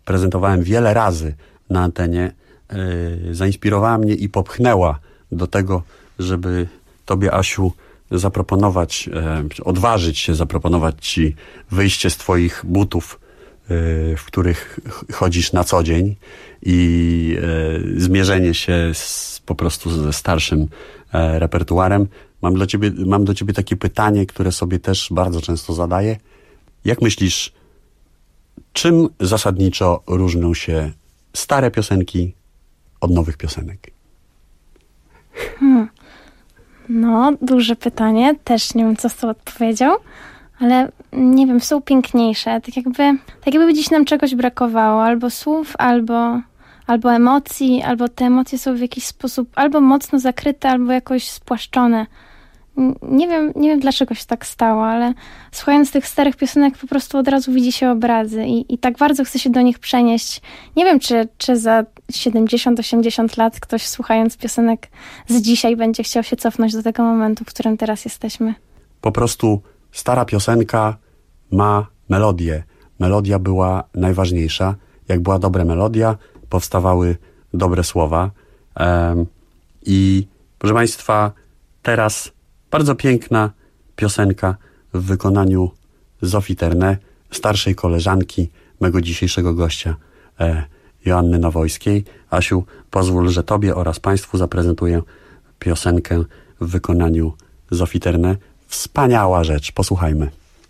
prezentowałem wiele razy na antenie, yy, zainspirowała mnie i popchnęła do tego, żeby tobie, Asiu, zaproponować, yy, odważyć się zaproponować ci wyjście z twoich butów, yy, w których chodzisz na co dzień i yy, zmierzenie się z, po prostu ze starszym yy, repertuarem. Mam dla ciebie, mam do ciebie takie pytanie, które sobie też bardzo często zadaję. Jak myślisz, czym zasadniczo różnią się stare piosenki od nowych piosenek? Hmm. No, duże pytanie. Też nie wiem, co z tą odpowiedzią, ale nie wiem, są piękniejsze. Tak jakby, tak jakby gdzieś nam czegoś brakowało. Albo słów, albo, albo emocji, albo te emocje są w jakiś sposób albo mocno zakryte, albo jakoś spłaszczone. Nie wiem, nie wiem dlaczego się tak stało, ale słuchając tych starych piosenek po prostu od razu widzi się obrazy i, i tak bardzo chce się do nich przenieść. Nie wiem, czy, czy za siedemdziesiąt osiemdziesiąt lat ktoś słuchając piosenek z dzisiaj będzie chciał się cofnąć do tego momentu, w którym teraz jesteśmy. Po prostu stara piosenka ma melodię. Melodia była najważniejsza. Jak była dobra melodia, powstawały dobre słowa. Um, I proszę Państwa, teraz bardzo piękna piosenka w wykonaniu Zofii Ternay, starszej koleżanki mego dzisiejszego gościa, e, Joanny Nowojskiej. Asiu, pozwól, że tobie oraz państwu zaprezentuję piosenkę w wykonaniu Zofii Ternay. Wspaniała rzecz, posłuchajmy.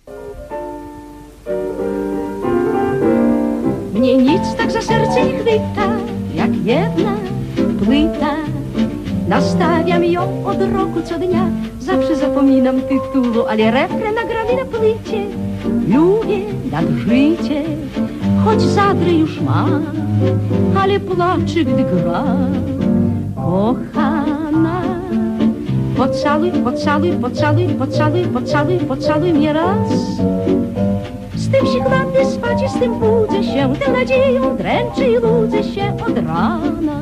Mnie nic tak za serce nie chwyta, jak jedna płyta. Nastawiam ją od roku co dnia, zawsze zapominam tytułu, ale refren nagrany na płycie. Lubię nad życie, choć zadry już ma, ale placzy, gdy gra. Kochana, pocaluj, pocaluj, pocaluj, pocaluj, pocaluj, pocaluj mnie raz. Z tym się kładę spać i z tym budzę się, tę nadzieją dręczę i ludzę się od rana.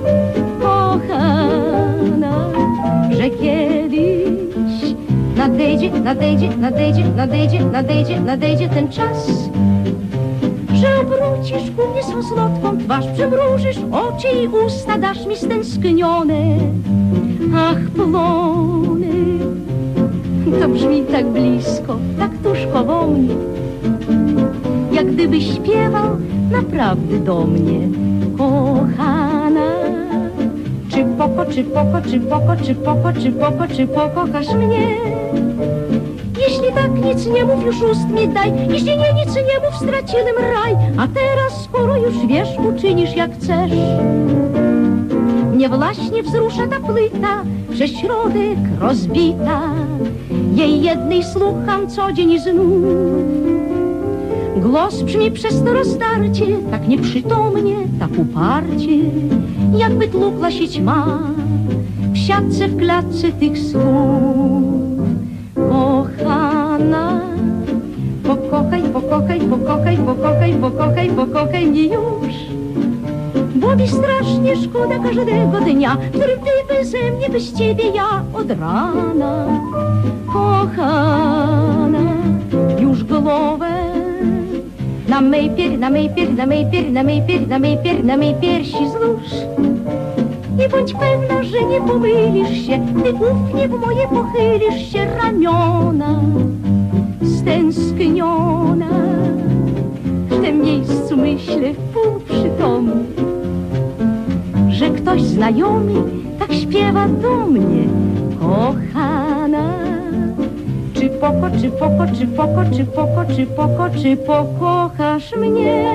Kochana, że kiedyś nadejdzie, nadejdzie, nadejdzie, nadejdzie, nadejdzie, nadejdzie ten czas, że obrócisz ku mnie swą słodką twarz, przymrużysz oczy i usta, dasz mi stęsknione. Ach, plony, to brzmi tak blisko, tak tuż koło mnie, jak gdybyś śpiewał naprawdę do mnie. Kochana, czy poko, czy poko, czy poko, czy poko, czy poko, czy pokochasz mnie? Jeśli tak, nic nie mów, już ust mi daj. Jeśli nie, nic nie mów, straciłem raj. A teraz, skoro już wiesz, uczynisz jak chcesz. Mnie właśnie wzrusza ta płyta, przez środek rozbita. Jej jednej słucham co dzień znów. Głos brzmi przez to rozdarcie, tak nieprzytomnie, tak uparcie, jakby tłukła się ćma w siatce, w klatce tych słów. Kochana, pokochaj, pokochaj, pokochaj, pokochaj, pokochaj, pokochaj mnie już, bo mi strasznie szkoda każdego dnia, w którym ty beze mnie, bez ciebie ja od rana. Kochana, już głowę na mej pier, na mej pier, na mej pier, na mej pier, na mej pier, na mej piersi złóż. I bądź pewna, że nie pomylisz się, gdy ufnie w moje pochylisz się, raniona, stęskniona. W tym miejscu myślę półprzytomnie, że ktoś znajomy tak śpiewa do mnie. Kochana, czy poko, czy poko, czy poko, czy poko, czy poko, czy pokochasz mnie?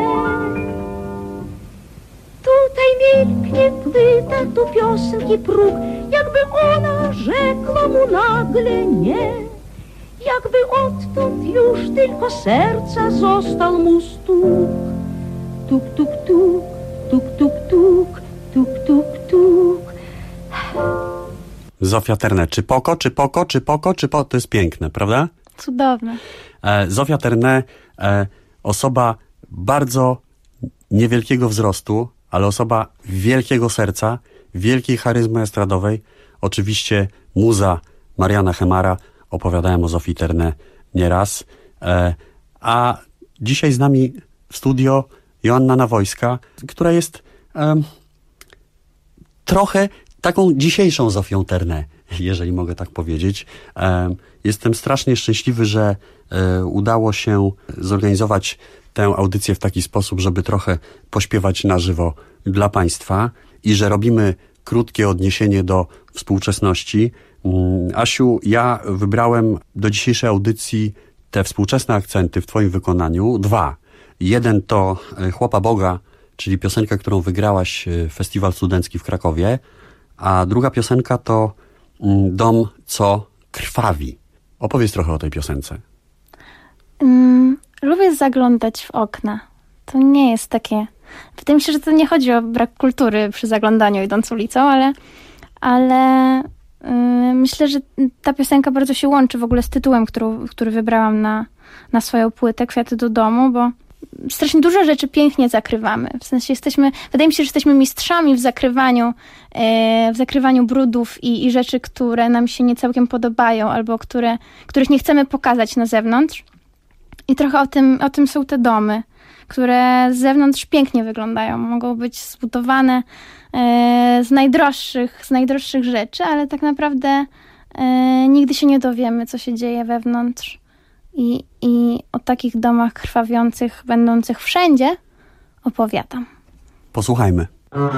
Tutaj milknie płyta, tu piosenki próg, jakby ona rzekła mu nagle nie. Jakby odtąd już tylko serca został mu stuk. Tuk, tuk, tuk, tuk, tuk, tuk, tuk, tuk, tuk. Zofia Ternay, czy poko, czy poko, czy poko, czy po... To jest piękne, prawda? Cudowne. E, Zofia Ternay, e, osoba bardzo niewielkiego wzrostu, ale osoba wielkiego serca, wielkiej charyzmy estradowej. Oczywiście muza Mariana Hemara. Opowiadałem o Zofii Ternay nieraz. E, a dzisiaj z nami w studio Joanna Nawojska, która jest um, trochę taką dzisiejszą Zofią Ternę, jeżeli mogę tak powiedzieć. Um, jestem strasznie szczęśliwy, że um, udało się zorganizować tę audycję w taki sposób, żeby trochę pośpiewać na żywo dla Państwa i że robimy krótkie odniesienie do współczesności. Asiu, ja wybrałem do dzisiejszej audycji te współczesne akcenty w Twoim wykonaniu. Dwa. Jeden to Chłopa Boga, czyli piosenka, którą wygrałaś Festiwal Studencki w Krakowie, a druga piosenka to Dom, co krwawi. Opowiedz trochę o tej piosence. Um, lubię zaglądać w okna. To nie jest takie... Wydaje mi się, że to nie chodzi o brak kultury przy zaglądaniu idąc ulicą, ale, ale yy, myślę, że ta piosenka bardzo się łączy w ogóle z tytułem, który, który wybrałam na, na swoją płytę, Kwiaty do domu, bo strasznie dużo rzeczy pięknie zakrywamy. W sensie jesteśmy, wydaje mi się, że jesteśmy mistrzami w zakrywaniu, yy, w zakrywaniu brudów i, i rzeczy, które nam się nie całkiem podobają, albo które, których nie chcemy pokazać na zewnątrz. I trochę o tym, o tym są te domy, które z zewnątrz pięknie wyglądają. Mogą być zbudowane e, z najdroższych, z najdroższych rzeczy, ale tak naprawdę e, nigdy się nie dowiemy, co się dzieje wewnątrz. I, i o takich domach krwawiących, będących wszędzie, opowiadam. Posłuchajmy.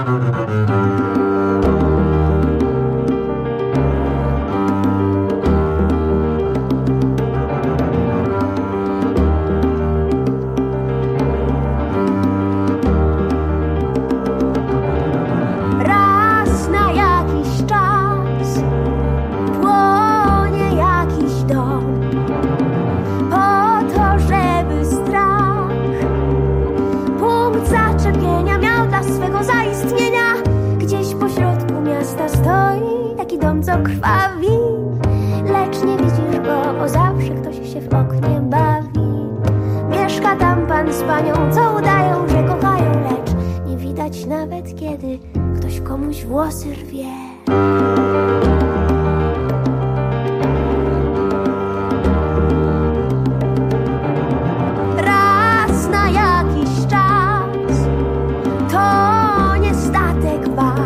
Co krwawi, lecz nie widzisz go, bo zawsze ktoś się w oknie bawi. Mieszka tam pan z panią, co udają, że kochają, lecz nie widać nawet, kiedy ktoś komuś włosy rwie. Raz na jakiś czas to nie statek wasz,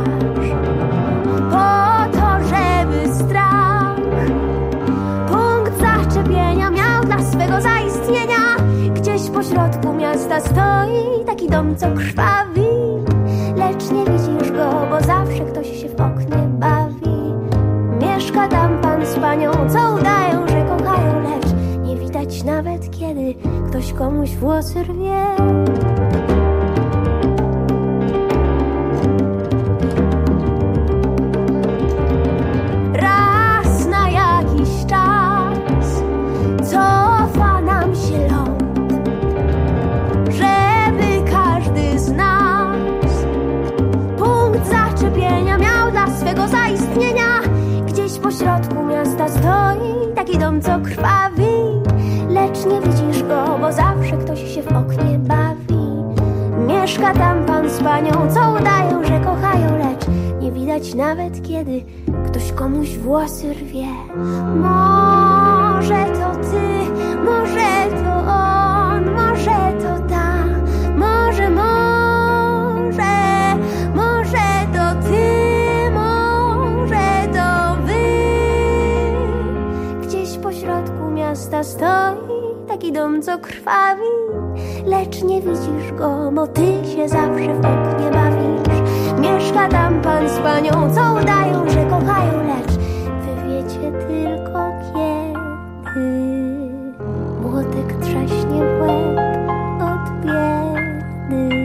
zaistnienia. Gdzieś pośrodku miasta stoi taki dom, co krwawi, lecz nie widzisz go, bo zawsze ktoś się w oknie bawi. Mieszka tam pan z panią, co udają, że kochają, lecz nie widać nawet, kiedy ktoś komuś włosy rwie. Raz na jakiś czas cofa nam się ląd, żeby każdy z nas punkt zaczepienia miał dla swego zaistnienia. Gdzieś pośrodku miasta stoi taki dom, co krwawi, lecz nie widzisz go, bo zawsze ktoś się w oknie bawi. Mieszka tam pan z panią, co udają, że kochają, lecz nie widać nawet, kiedy ktoś komuś włosy rwie. Może to ty, może to on, może to ta, może, może, może to ty, może to wy. Gdzieś pośrodku miasta stoi taki dom, co krwawi, lecz nie widzisz go, bo ty się zawsze w oknie bawisz. Mieszka tam pan z panią, co udają, że kochają, lecz wy wiecie tylko kiedy młotek trzaśnie w łeb od biedy.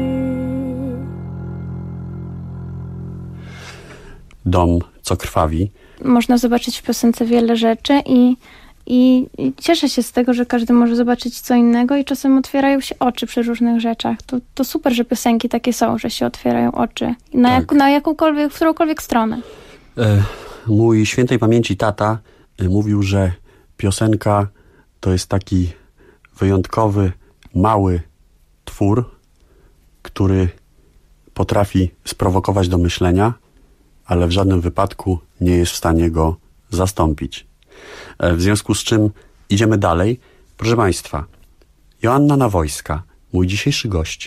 Dom, co krwawi. Można zobaczyć w piosence wiele rzeczy i I, I cieszę się z tego, że każdy może zobaczyć co innego i czasem otwierają się oczy przy różnych rzeczach. To, to super, że piosenki takie są, że się otwierają oczy. Na, tak. jak, na jakąkolwiek, w którąkolwiek stronę. E, mój świętej pamięci tata e, mówił, że piosenka to jest taki wyjątkowy, mały twór, który potrafi sprowokować do myślenia, ale w żadnym wypadku nie jest w stanie go zastąpić. W związku z czym idziemy dalej. Proszę Państwa, Joanna Nawojska, mój dzisiejszy gość,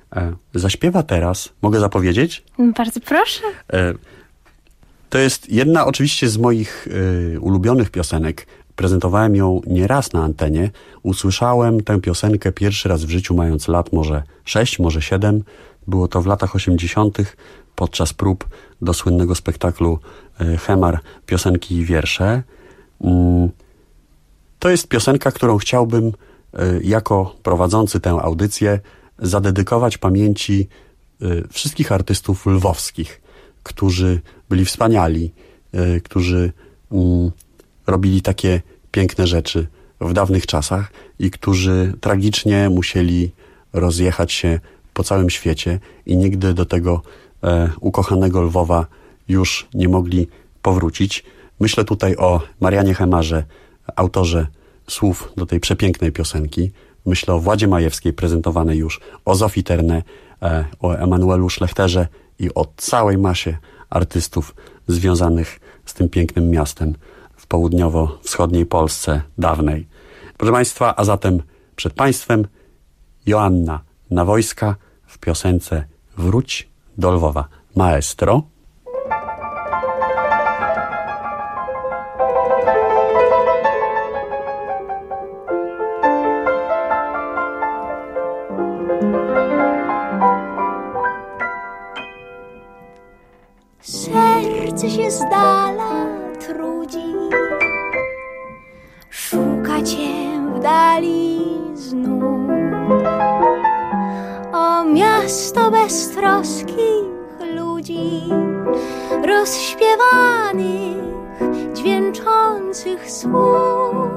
e, zaśpiewa teraz, mogę zapowiedzieć? Bardzo proszę. E, to jest jedna oczywiście z moich e, ulubionych piosenek. Prezentowałem ją nieraz na antenie. Usłyszałem tę piosenkę pierwszy raz w życiu, mając lat może sześć, może siedem. Było to w latach osiemdziesiątych podczas prób do słynnego spektaklu e, Hemar, piosenki i wiersze. Mm, to jest piosenka, którą chciałbym e, jako prowadzący tę audycję zadedykować pamięci e, wszystkich artystów lwowskich, którzy byli wspaniali, e, którzy mm, robili takie piękne rzeczy w dawnych czasach i którzy tragicznie musieli rozjechać się po całym świecie i nigdy do tego e, ukochanego Lwowa już nie mogli powrócić. Myślę tutaj o Marianie Hemarze, autorze słów do tej przepięknej piosenki. Myślę o Władzie Majewskiej, prezentowanej już, o Zofii Terne, e, o Emanuelu Szlechterze i o całej masie artystów związanych z tym pięknym miastem w południowo-wschodniej Polsce dawnej. Proszę Państwa, a zatem przed Państwem Joanna Nawojska w piosence Wróć do Lwowa. Maestro. Serce się z dala trudzi, szuka cię w dali znów. O miasto beztroskich ludzi, rozśpiewanych, dźwięczących słów.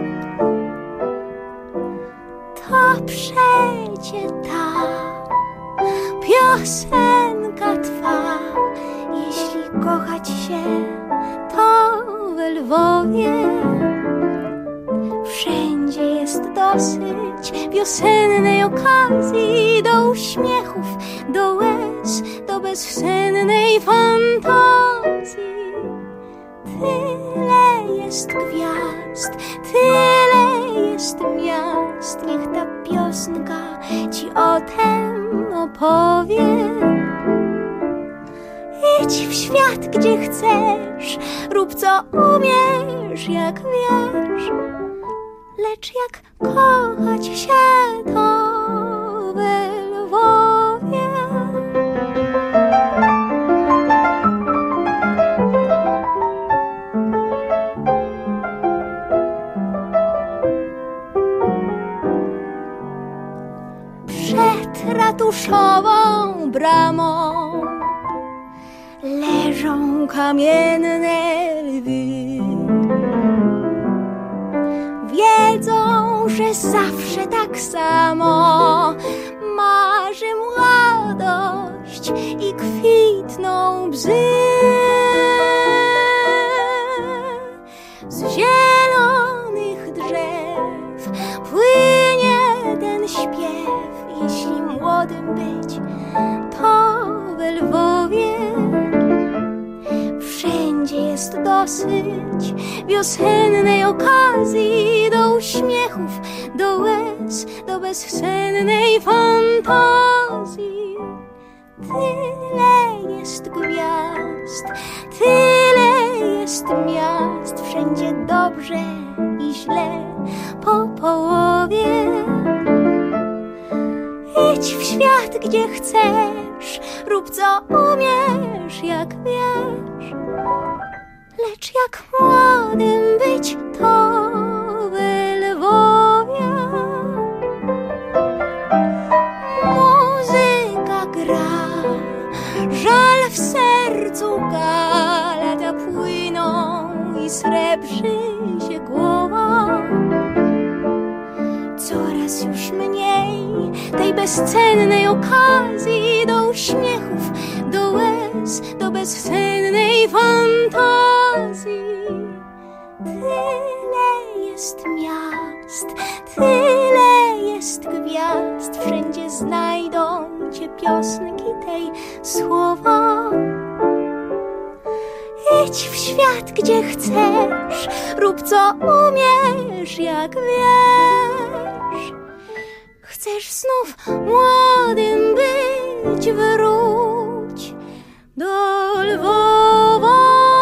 To przecie ta piosenka twa, jeśli kochać się, to we Lwowie. Wszędzie jest dosyć wiosennej okazji do uśmiechów, do łez, do bezsennej fantazji. Tyle jest gwiazd, tyle jest miast, niech ta piosenka ci o tem opowie. Idź w świat, gdzie chcesz, rób co umiesz, jak wiesz. Lecz jak kochać się, to we Lwowie. Przed ratuszową bramą leżą kamienne lwy. Wiedzą, że zawsze tak samo marzy młodość i kwitną bzy. Z zielonych drzew płynie ten śpiew. Jeśli młodym być, to we Lwowie. Wszędzie jest dosyć wiosennej okazji do uśmiechów, do łez, do bezsennej fantazji. Tyle jest gwiazd, tyle jest miast, wszędzie dobrze i źle po połowie. Idź w świat, gdzie chcesz, rób co umiesz, jak wiesz. Lecz jak młodym być, to we Lwowie. Muzyka gra, żal w sercu ga, lata płyną i srebrzy się głowa. Coraz już mniej tej bezcennej okazji do uśmiechów, do łez, do bezsennej fantazji. Tyle jest miast, tyle jest gwiazd, wszędzie znajdą cię piosenki tej słowa. Idź w świat, gdzie chcesz, rób co umiesz, jak wiesz. chcesz znów młodym być, wróć do Lwowa.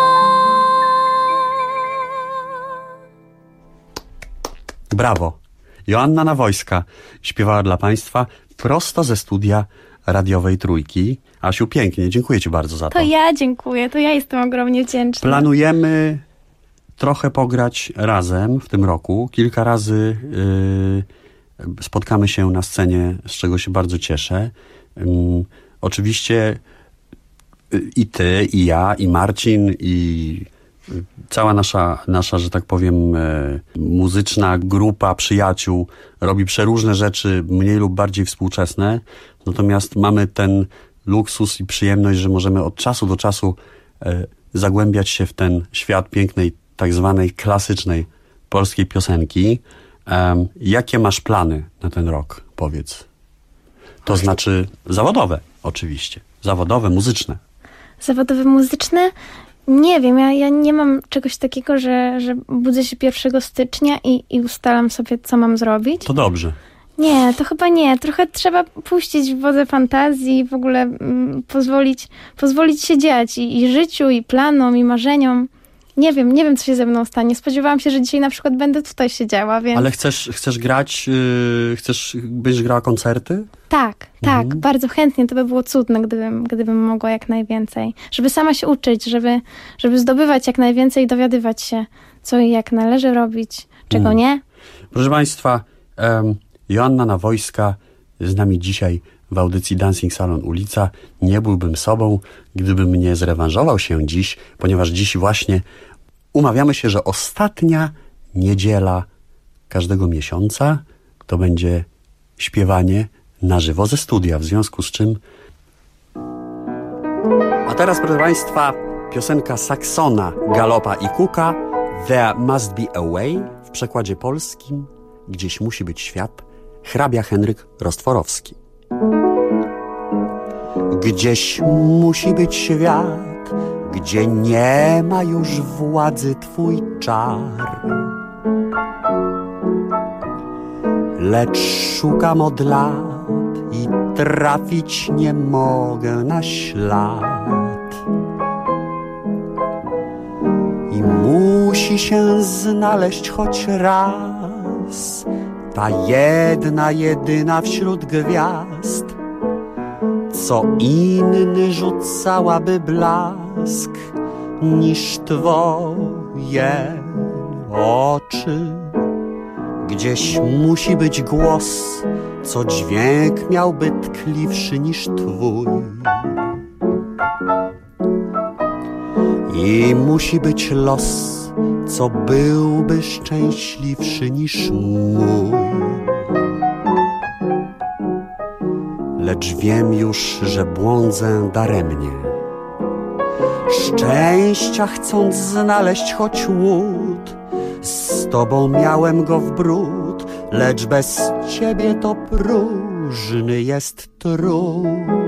Brawo! Joanna Nawojska śpiewała dla Państwa prosto ze studia radiowej Trójki. Asiu, pięknie, dziękuję Ci bardzo za to. To ja dziękuję, to ja jestem ogromnie wdzięczna. Planujemy trochę pograć razem w tym roku. Kilka razy yy, spotkamy się na scenie, z czego się bardzo cieszę. Yy, oczywiście yy, i Ty, i ja, i Marcin, i cała nasza, nasza, że tak powiem, e, muzyczna grupa przyjaciół robi przeróżne rzeczy, mniej lub bardziej współczesne. Natomiast mamy ten luksus i przyjemność, że możemy od czasu do czasu e, zagłębiać się w ten świat pięknej, tak zwanej klasycznej polskiej piosenki. E, jakie masz plany na ten rok? Powiedz. To znaczy zawodowe, oczywiście. Zawodowe, muzyczne. Zawodowe, muzyczne? Nie wiem, ja, ja nie mam czegoś takiego, że, że budzę się pierwszego stycznia i, i ustalam sobie, co mam zrobić. To dobrze. Nie, to chyba nie. Trochę trzeba puścić w wodze fantazji, w ogóle mm, pozwolić, pozwolić się dziać i, i życiu, i planom, i marzeniom. Nie wiem, nie wiem, co się ze mną stanie. Spodziewałam się, że dzisiaj na przykład będę tutaj siedziała, więc... Ale chcesz, chcesz grać, yy, chcesz, byś grała koncerty? Tak, tak, Mhm. bardzo chętnie. To by było cudne, gdybym, gdybym mogła jak najwięcej. Żeby sama się uczyć, żeby, żeby zdobywać jak najwięcej i dowiadywać się, co i jak należy robić, czego Mhm. nie. Proszę Państwa, um, Joanna Nawojska z nami dzisiaj w audycji Dancing Salon Ulica. Nie byłbym sobą, gdybym nie zrewanżował się dziś, ponieważ dziś właśnie umawiamy się, że ostatnia niedziela każdego miesiąca to będzie śpiewanie na żywo ze studia, w związku z czym... A teraz, proszę Państwa, piosenka Saxona, Galopa i Kuka, There Must Be a Way, w przekładzie polskim Gdzieś musi być świat, hrabia Henryk Rostworowski. Gdzieś musi być świat, gdzie nie ma już władzy twój czar. Lecz szukam od lat i trafić nie mogę na ślad. I musi się znaleźć choć raz ta jedna, jedyna wśród gwiazd, co inny rzucałaby blask niż twoje oczy. Gdzieś musi być głos, co dźwięk miałby tkliwszy niż twój. I musi być los, co byłby szczęśliwszy niż mój. Lecz wiem już, że błądzę daremnie, szczęścia chcąc znaleźć choć łód. Z tobą miałem go w bród, lecz bez ciebie to próżny jest trud.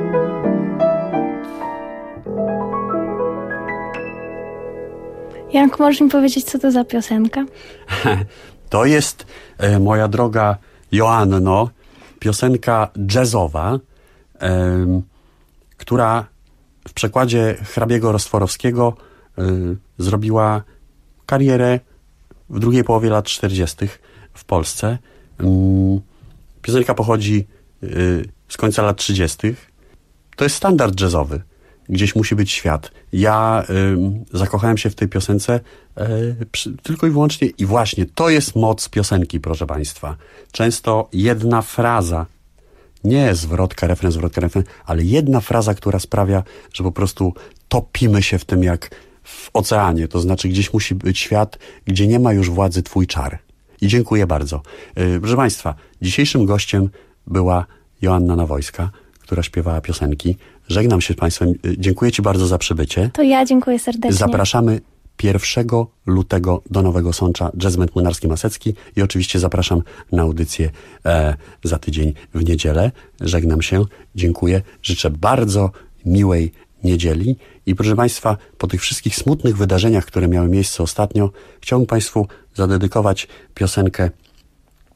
Janku, możesz mi powiedzieć, co to za piosenka? To jest, e, moja droga Joanno, piosenka jazzowa, e, która w przekładzie hrabiego Rostworowskiego e, zrobiła karierę w drugiej połowie lat czterdziestych w Polsce. E, piosenka pochodzi e, z końca lat trzydziestych. To jest standard jazzowy. Gdzieś musi być świat. Ja y, zakochałem się w tej piosence y, przy, tylko i wyłącznie i właśnie to jest moc piosenki, proszę Państwa. Często jedna fraza, nie zwrotka, refren, zwrotka, refren, ale jedna fraza, która sprawia, że po prostu topimy się w tym jak w oceanie. To znaczy gdzieś musi być świat, gdzie nie ma już władzy twój czar. I dziękuję bardzo. Y, proszę Państwa, dzisiejszym gościem była Joanna Nawojska, która śpiewała piosenki. Żegnam się z Państwem. Dziękuję Ci bardzo za przybycie. To ja dziękuję serdecznie. Zapraszamy pierwszego lutego do Nowego Sącza Jazz Band Młynarski-Masecki i oczywiście zapraszam na audycję e, za tydzień w niedzielę. Żegnam się. Dziękuję. Życzę bardzo miłej niedzieli i proszę Państwa, po tych wszystkich smutnych wydarzeniach, które miały miejsce ostatnio, chciałbym Państwu zadedykować piosenkę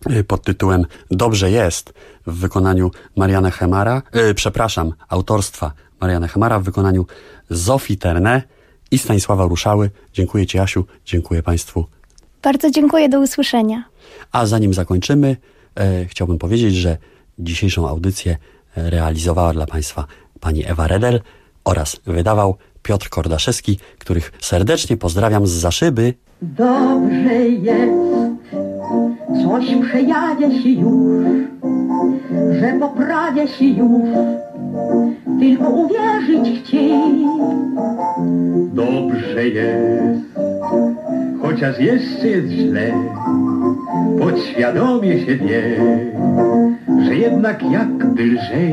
pod tytułem Dobrze jest w wykonaniu Mariana Hemara, yy, przepraszam, autorstwa Mariana Hemara w wykonaniu Zofii Terne i Stanisława Ruszały. Dziękuję Ci, Jasiu, dziękuję Państwu. Bardzo dziękuję, do usłyszenia. A zanim zakończymy, e, chciałbym powiedzieć, że dzisiejszą audycję realizowała dla Państwa pani Ewa Redel oraz wydawał Piotr Kordaszewski, których serdecznie pozdrawiam z Zaszyby. Dobrze jest, coś przejawie się już, że poprawia się już, tylko uwierzyć chciej. Dobrze jest, chociaż jeszcze jest źle, podświadomie się wie, że jednak jakby lżej.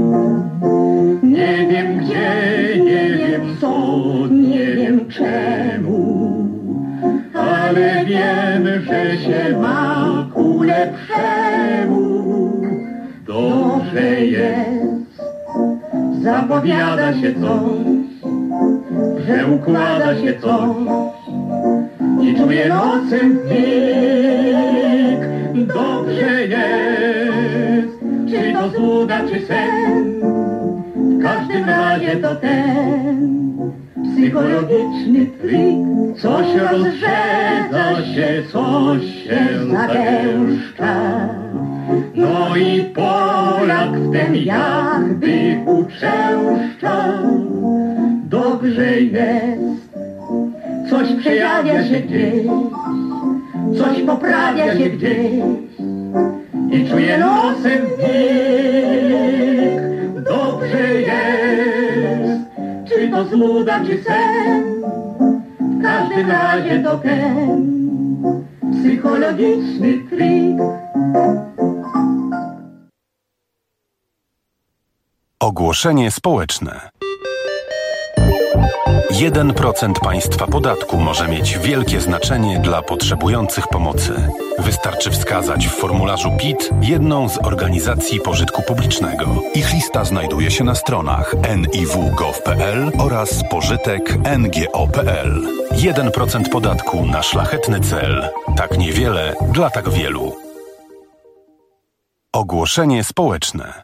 Nie wiem gdzie, nie wiem co, nie wiem czemu, ale wiem, że się ma ku lepszemu. Dobrze jest, zapowiada się coś, że układa się coś i czuję nocem znik. Dobrze jest, czy to cuda, czy sen, w każdym razie to ten psychologiczny trik. Coś rozrzedza się, coś się zagęszcza, no i Polak w ten jakby uczęszcza. Dobrze jest, coś przejawia się gdzieś, coś poprawia się gdzieś i czuję nosem znik. Dobrze jest, czy to złuda, czy sen, w każdym razie to ten psychologiczny trik. Ogłoszenie społeczne. jeden procent państwa podatku może mieć wielkie znaczenie dla potrzebujących pomocy. Wystarczy wskazać w formularzu P I T jedną z organizacji pożytku publicznego. Ich lista znajduje się na stronach en i w kropka gov kropka pe el oraz pożytek kropka en ge o kropka pe el. jeden procent podatku na szlachetny cel. Tak niewiele dla tak wielu. Ogłoszenie społeczne.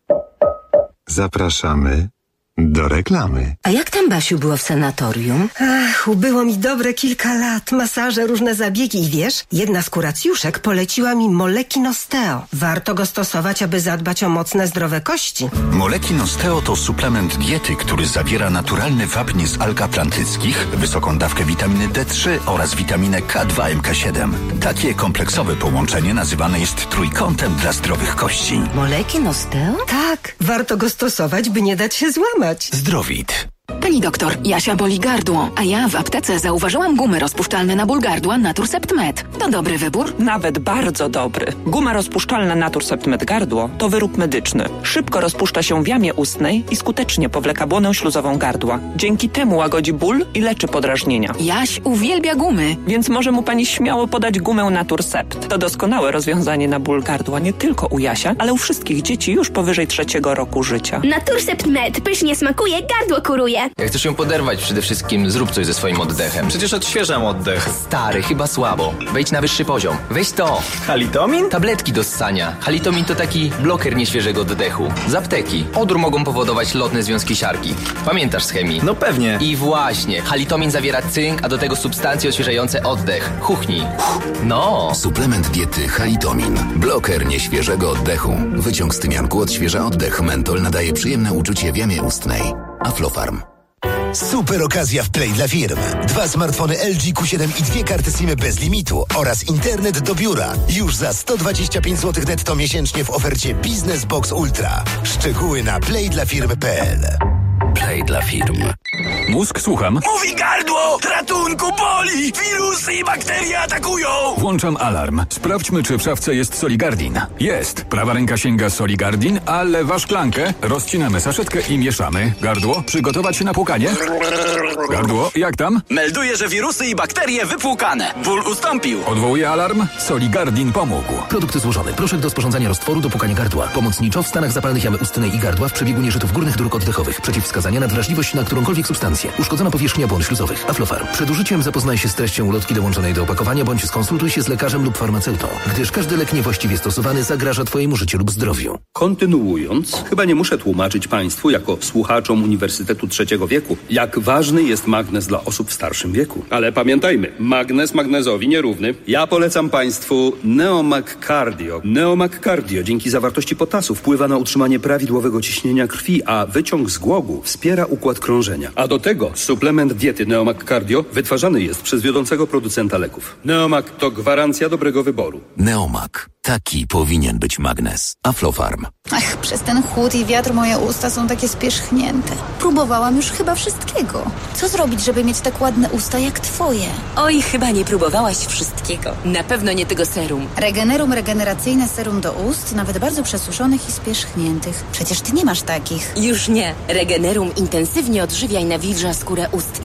Zapraszamy do reklamy. A jak tam, Basiu, było w sanatorium? Ach, ubyło mi dobre kilka lat. Masaże, różne zabiegi i wiesz, jedna z kuracjuszek poleciła mi Molekin Osteo. Warto go stosować, aby zadbać o mocne, zdrowe kości. Molekin Osteo to suplement diety, który zawiera naturalny wapń z alg atlantyckich, wysoką dawkę witaminy D trzy oraz witaminę K dwa M K siedem. Takie kompleksowe połączenie nazywane jest trójkątem dla zdrowych kości. Molekin Osteo? Tak, warto go stosować, by nie dać się złamać. Zdrowit. Pani doktor, Jasia boli gardło, a ja w aptece zauważyłam gumy rozpuszczalne na ból gardła Naturcept Med. To dobry wybór? Nawet bardzo dobry. Guma rozpuszczalna Naturcept Med gardło to wyrób medyczny. Szybko rozpuszcza się w jamie ustnej i skutecznie powleka błonę śluzową gardła. Dzięki temu łagodzi ból i leczy podrażnienia. Jaś uwielbia gumy. Więc może mu pani śmiało podać gumę Naturcept. To doskonałe rozwiązanie na ból gardła nie tylko u Jasia, ale u wszystkich dzieci już powyżej trzeciego roku życia. Naturcept Med pysznie smakuje, gardło kuruje. Jak chcesz ją poderwać, przede wszystkim zrób coś ze swoim oddechem. Przecież odświeżam oddech. Stary, chyba słabo. Wejdź na wyższy poziom. Weź to. Halitomin? Tabletki do ssania. Halitomin to taki bloker nieświeżego oddechu. Z apteki. Odór mogą powodować lotne związki siarki. Pamiętasz z chemii? No pewnie. I właśnie. Halitomin zawiera cynk, a do tego substancje odświeżające oddech. Chuchnij. No. Suplement diety Halitomin. Bloker nieświeżego oddechu. Wyciąg z tymianku odświeża oddech. Mentol nadaje przyjemne uczucie w jamie ustnej. Aflofarm. Super okazja w Play dla firm. Dwa smartfony L G Q siedem i dwie karty SIM bez limitu oraz internet do biura. Już za sto dwadzieścia pięć złotych netto miesięcznie w ofercie Business Box Ultra. Szczegóły na play dla firm kropka pe el. Play dla firm. Mózg, słucham. Mówi gardło! Ratunku, boli! Wirusy i bakterie atakują! Włączam alarm. Sprawdźmy, czy w szafce jest Soligardin. Jest. Prawa ręka sięga Soligardin, a lewa szklankę. Rozcinamy saszetkę i mieszamy. Gardło, przygotować się na płukanie. Gardło, jak tam? Melduję, że wirusy i bakterie wypłukane. Ból ustąpił. Odwołuję alarm. Soligardin pomógł. Produkt złożony. Proszek do sporządzania roztworu do płukania gardła. Pomocniczo w stanach zapalnych jamy ustnej i gardła w przebiegu nieżytów górnych dróg oddechowych. Przeciwwskazania na wrażliwość na którąkolwiek substancję. gwarancję. Uszkodzona powierzchnia błon śluzowych. Aflofarm. Przed użyciem zapoznaj się z treścią ulotki dołączonej do opakowania bądź skonsultuj się z lekarzem lub farmaceutą, gdyż każdy lek niewłaściwie stosowany zagraża Twojemu życiu lub zdrowiu. Kontynuując, chyba nie muszę tłumaczyć Państwu, jako słuchaczom Uniwersytetu Trzeciego Wieku, jak ważny jest magnez dla osób w starszym wieku. Ale pamiętajmy, magnez magnezowi nierówny. Ja polecam Państwu Neomag Cardio. Neomag Cardio dzięki zawartości potasu wpływa na utrzymanie prawidłowego ciśnienia krwi, a wyciąg z głogu wspiera układ krążenia. A do tego suplement diety Neomag Cardio wytwarzany jest przez wiodącego producenta leków. Neomag to gwarancja dobrego wyboru. Neomag. Taki powinien być magnez. Aflofarm. Ach, przez ten chłód i wiatr moje usta są takie spierzchnięte. Próbowałam już chyba wszystkiego. Co zrobić, żeby mieć tak ładne usta jak twoje? Oj, chyba nie próbowałaś wszystkiego. Na pewno nie tego serum. Regenerum regeneracyjne serum do ust, nawet bardzo przesuszonych i spierzchniętych. Przecież ty nie masz takich. Już nie. Regenerum intensywnie odżywia i nawilża skórę ust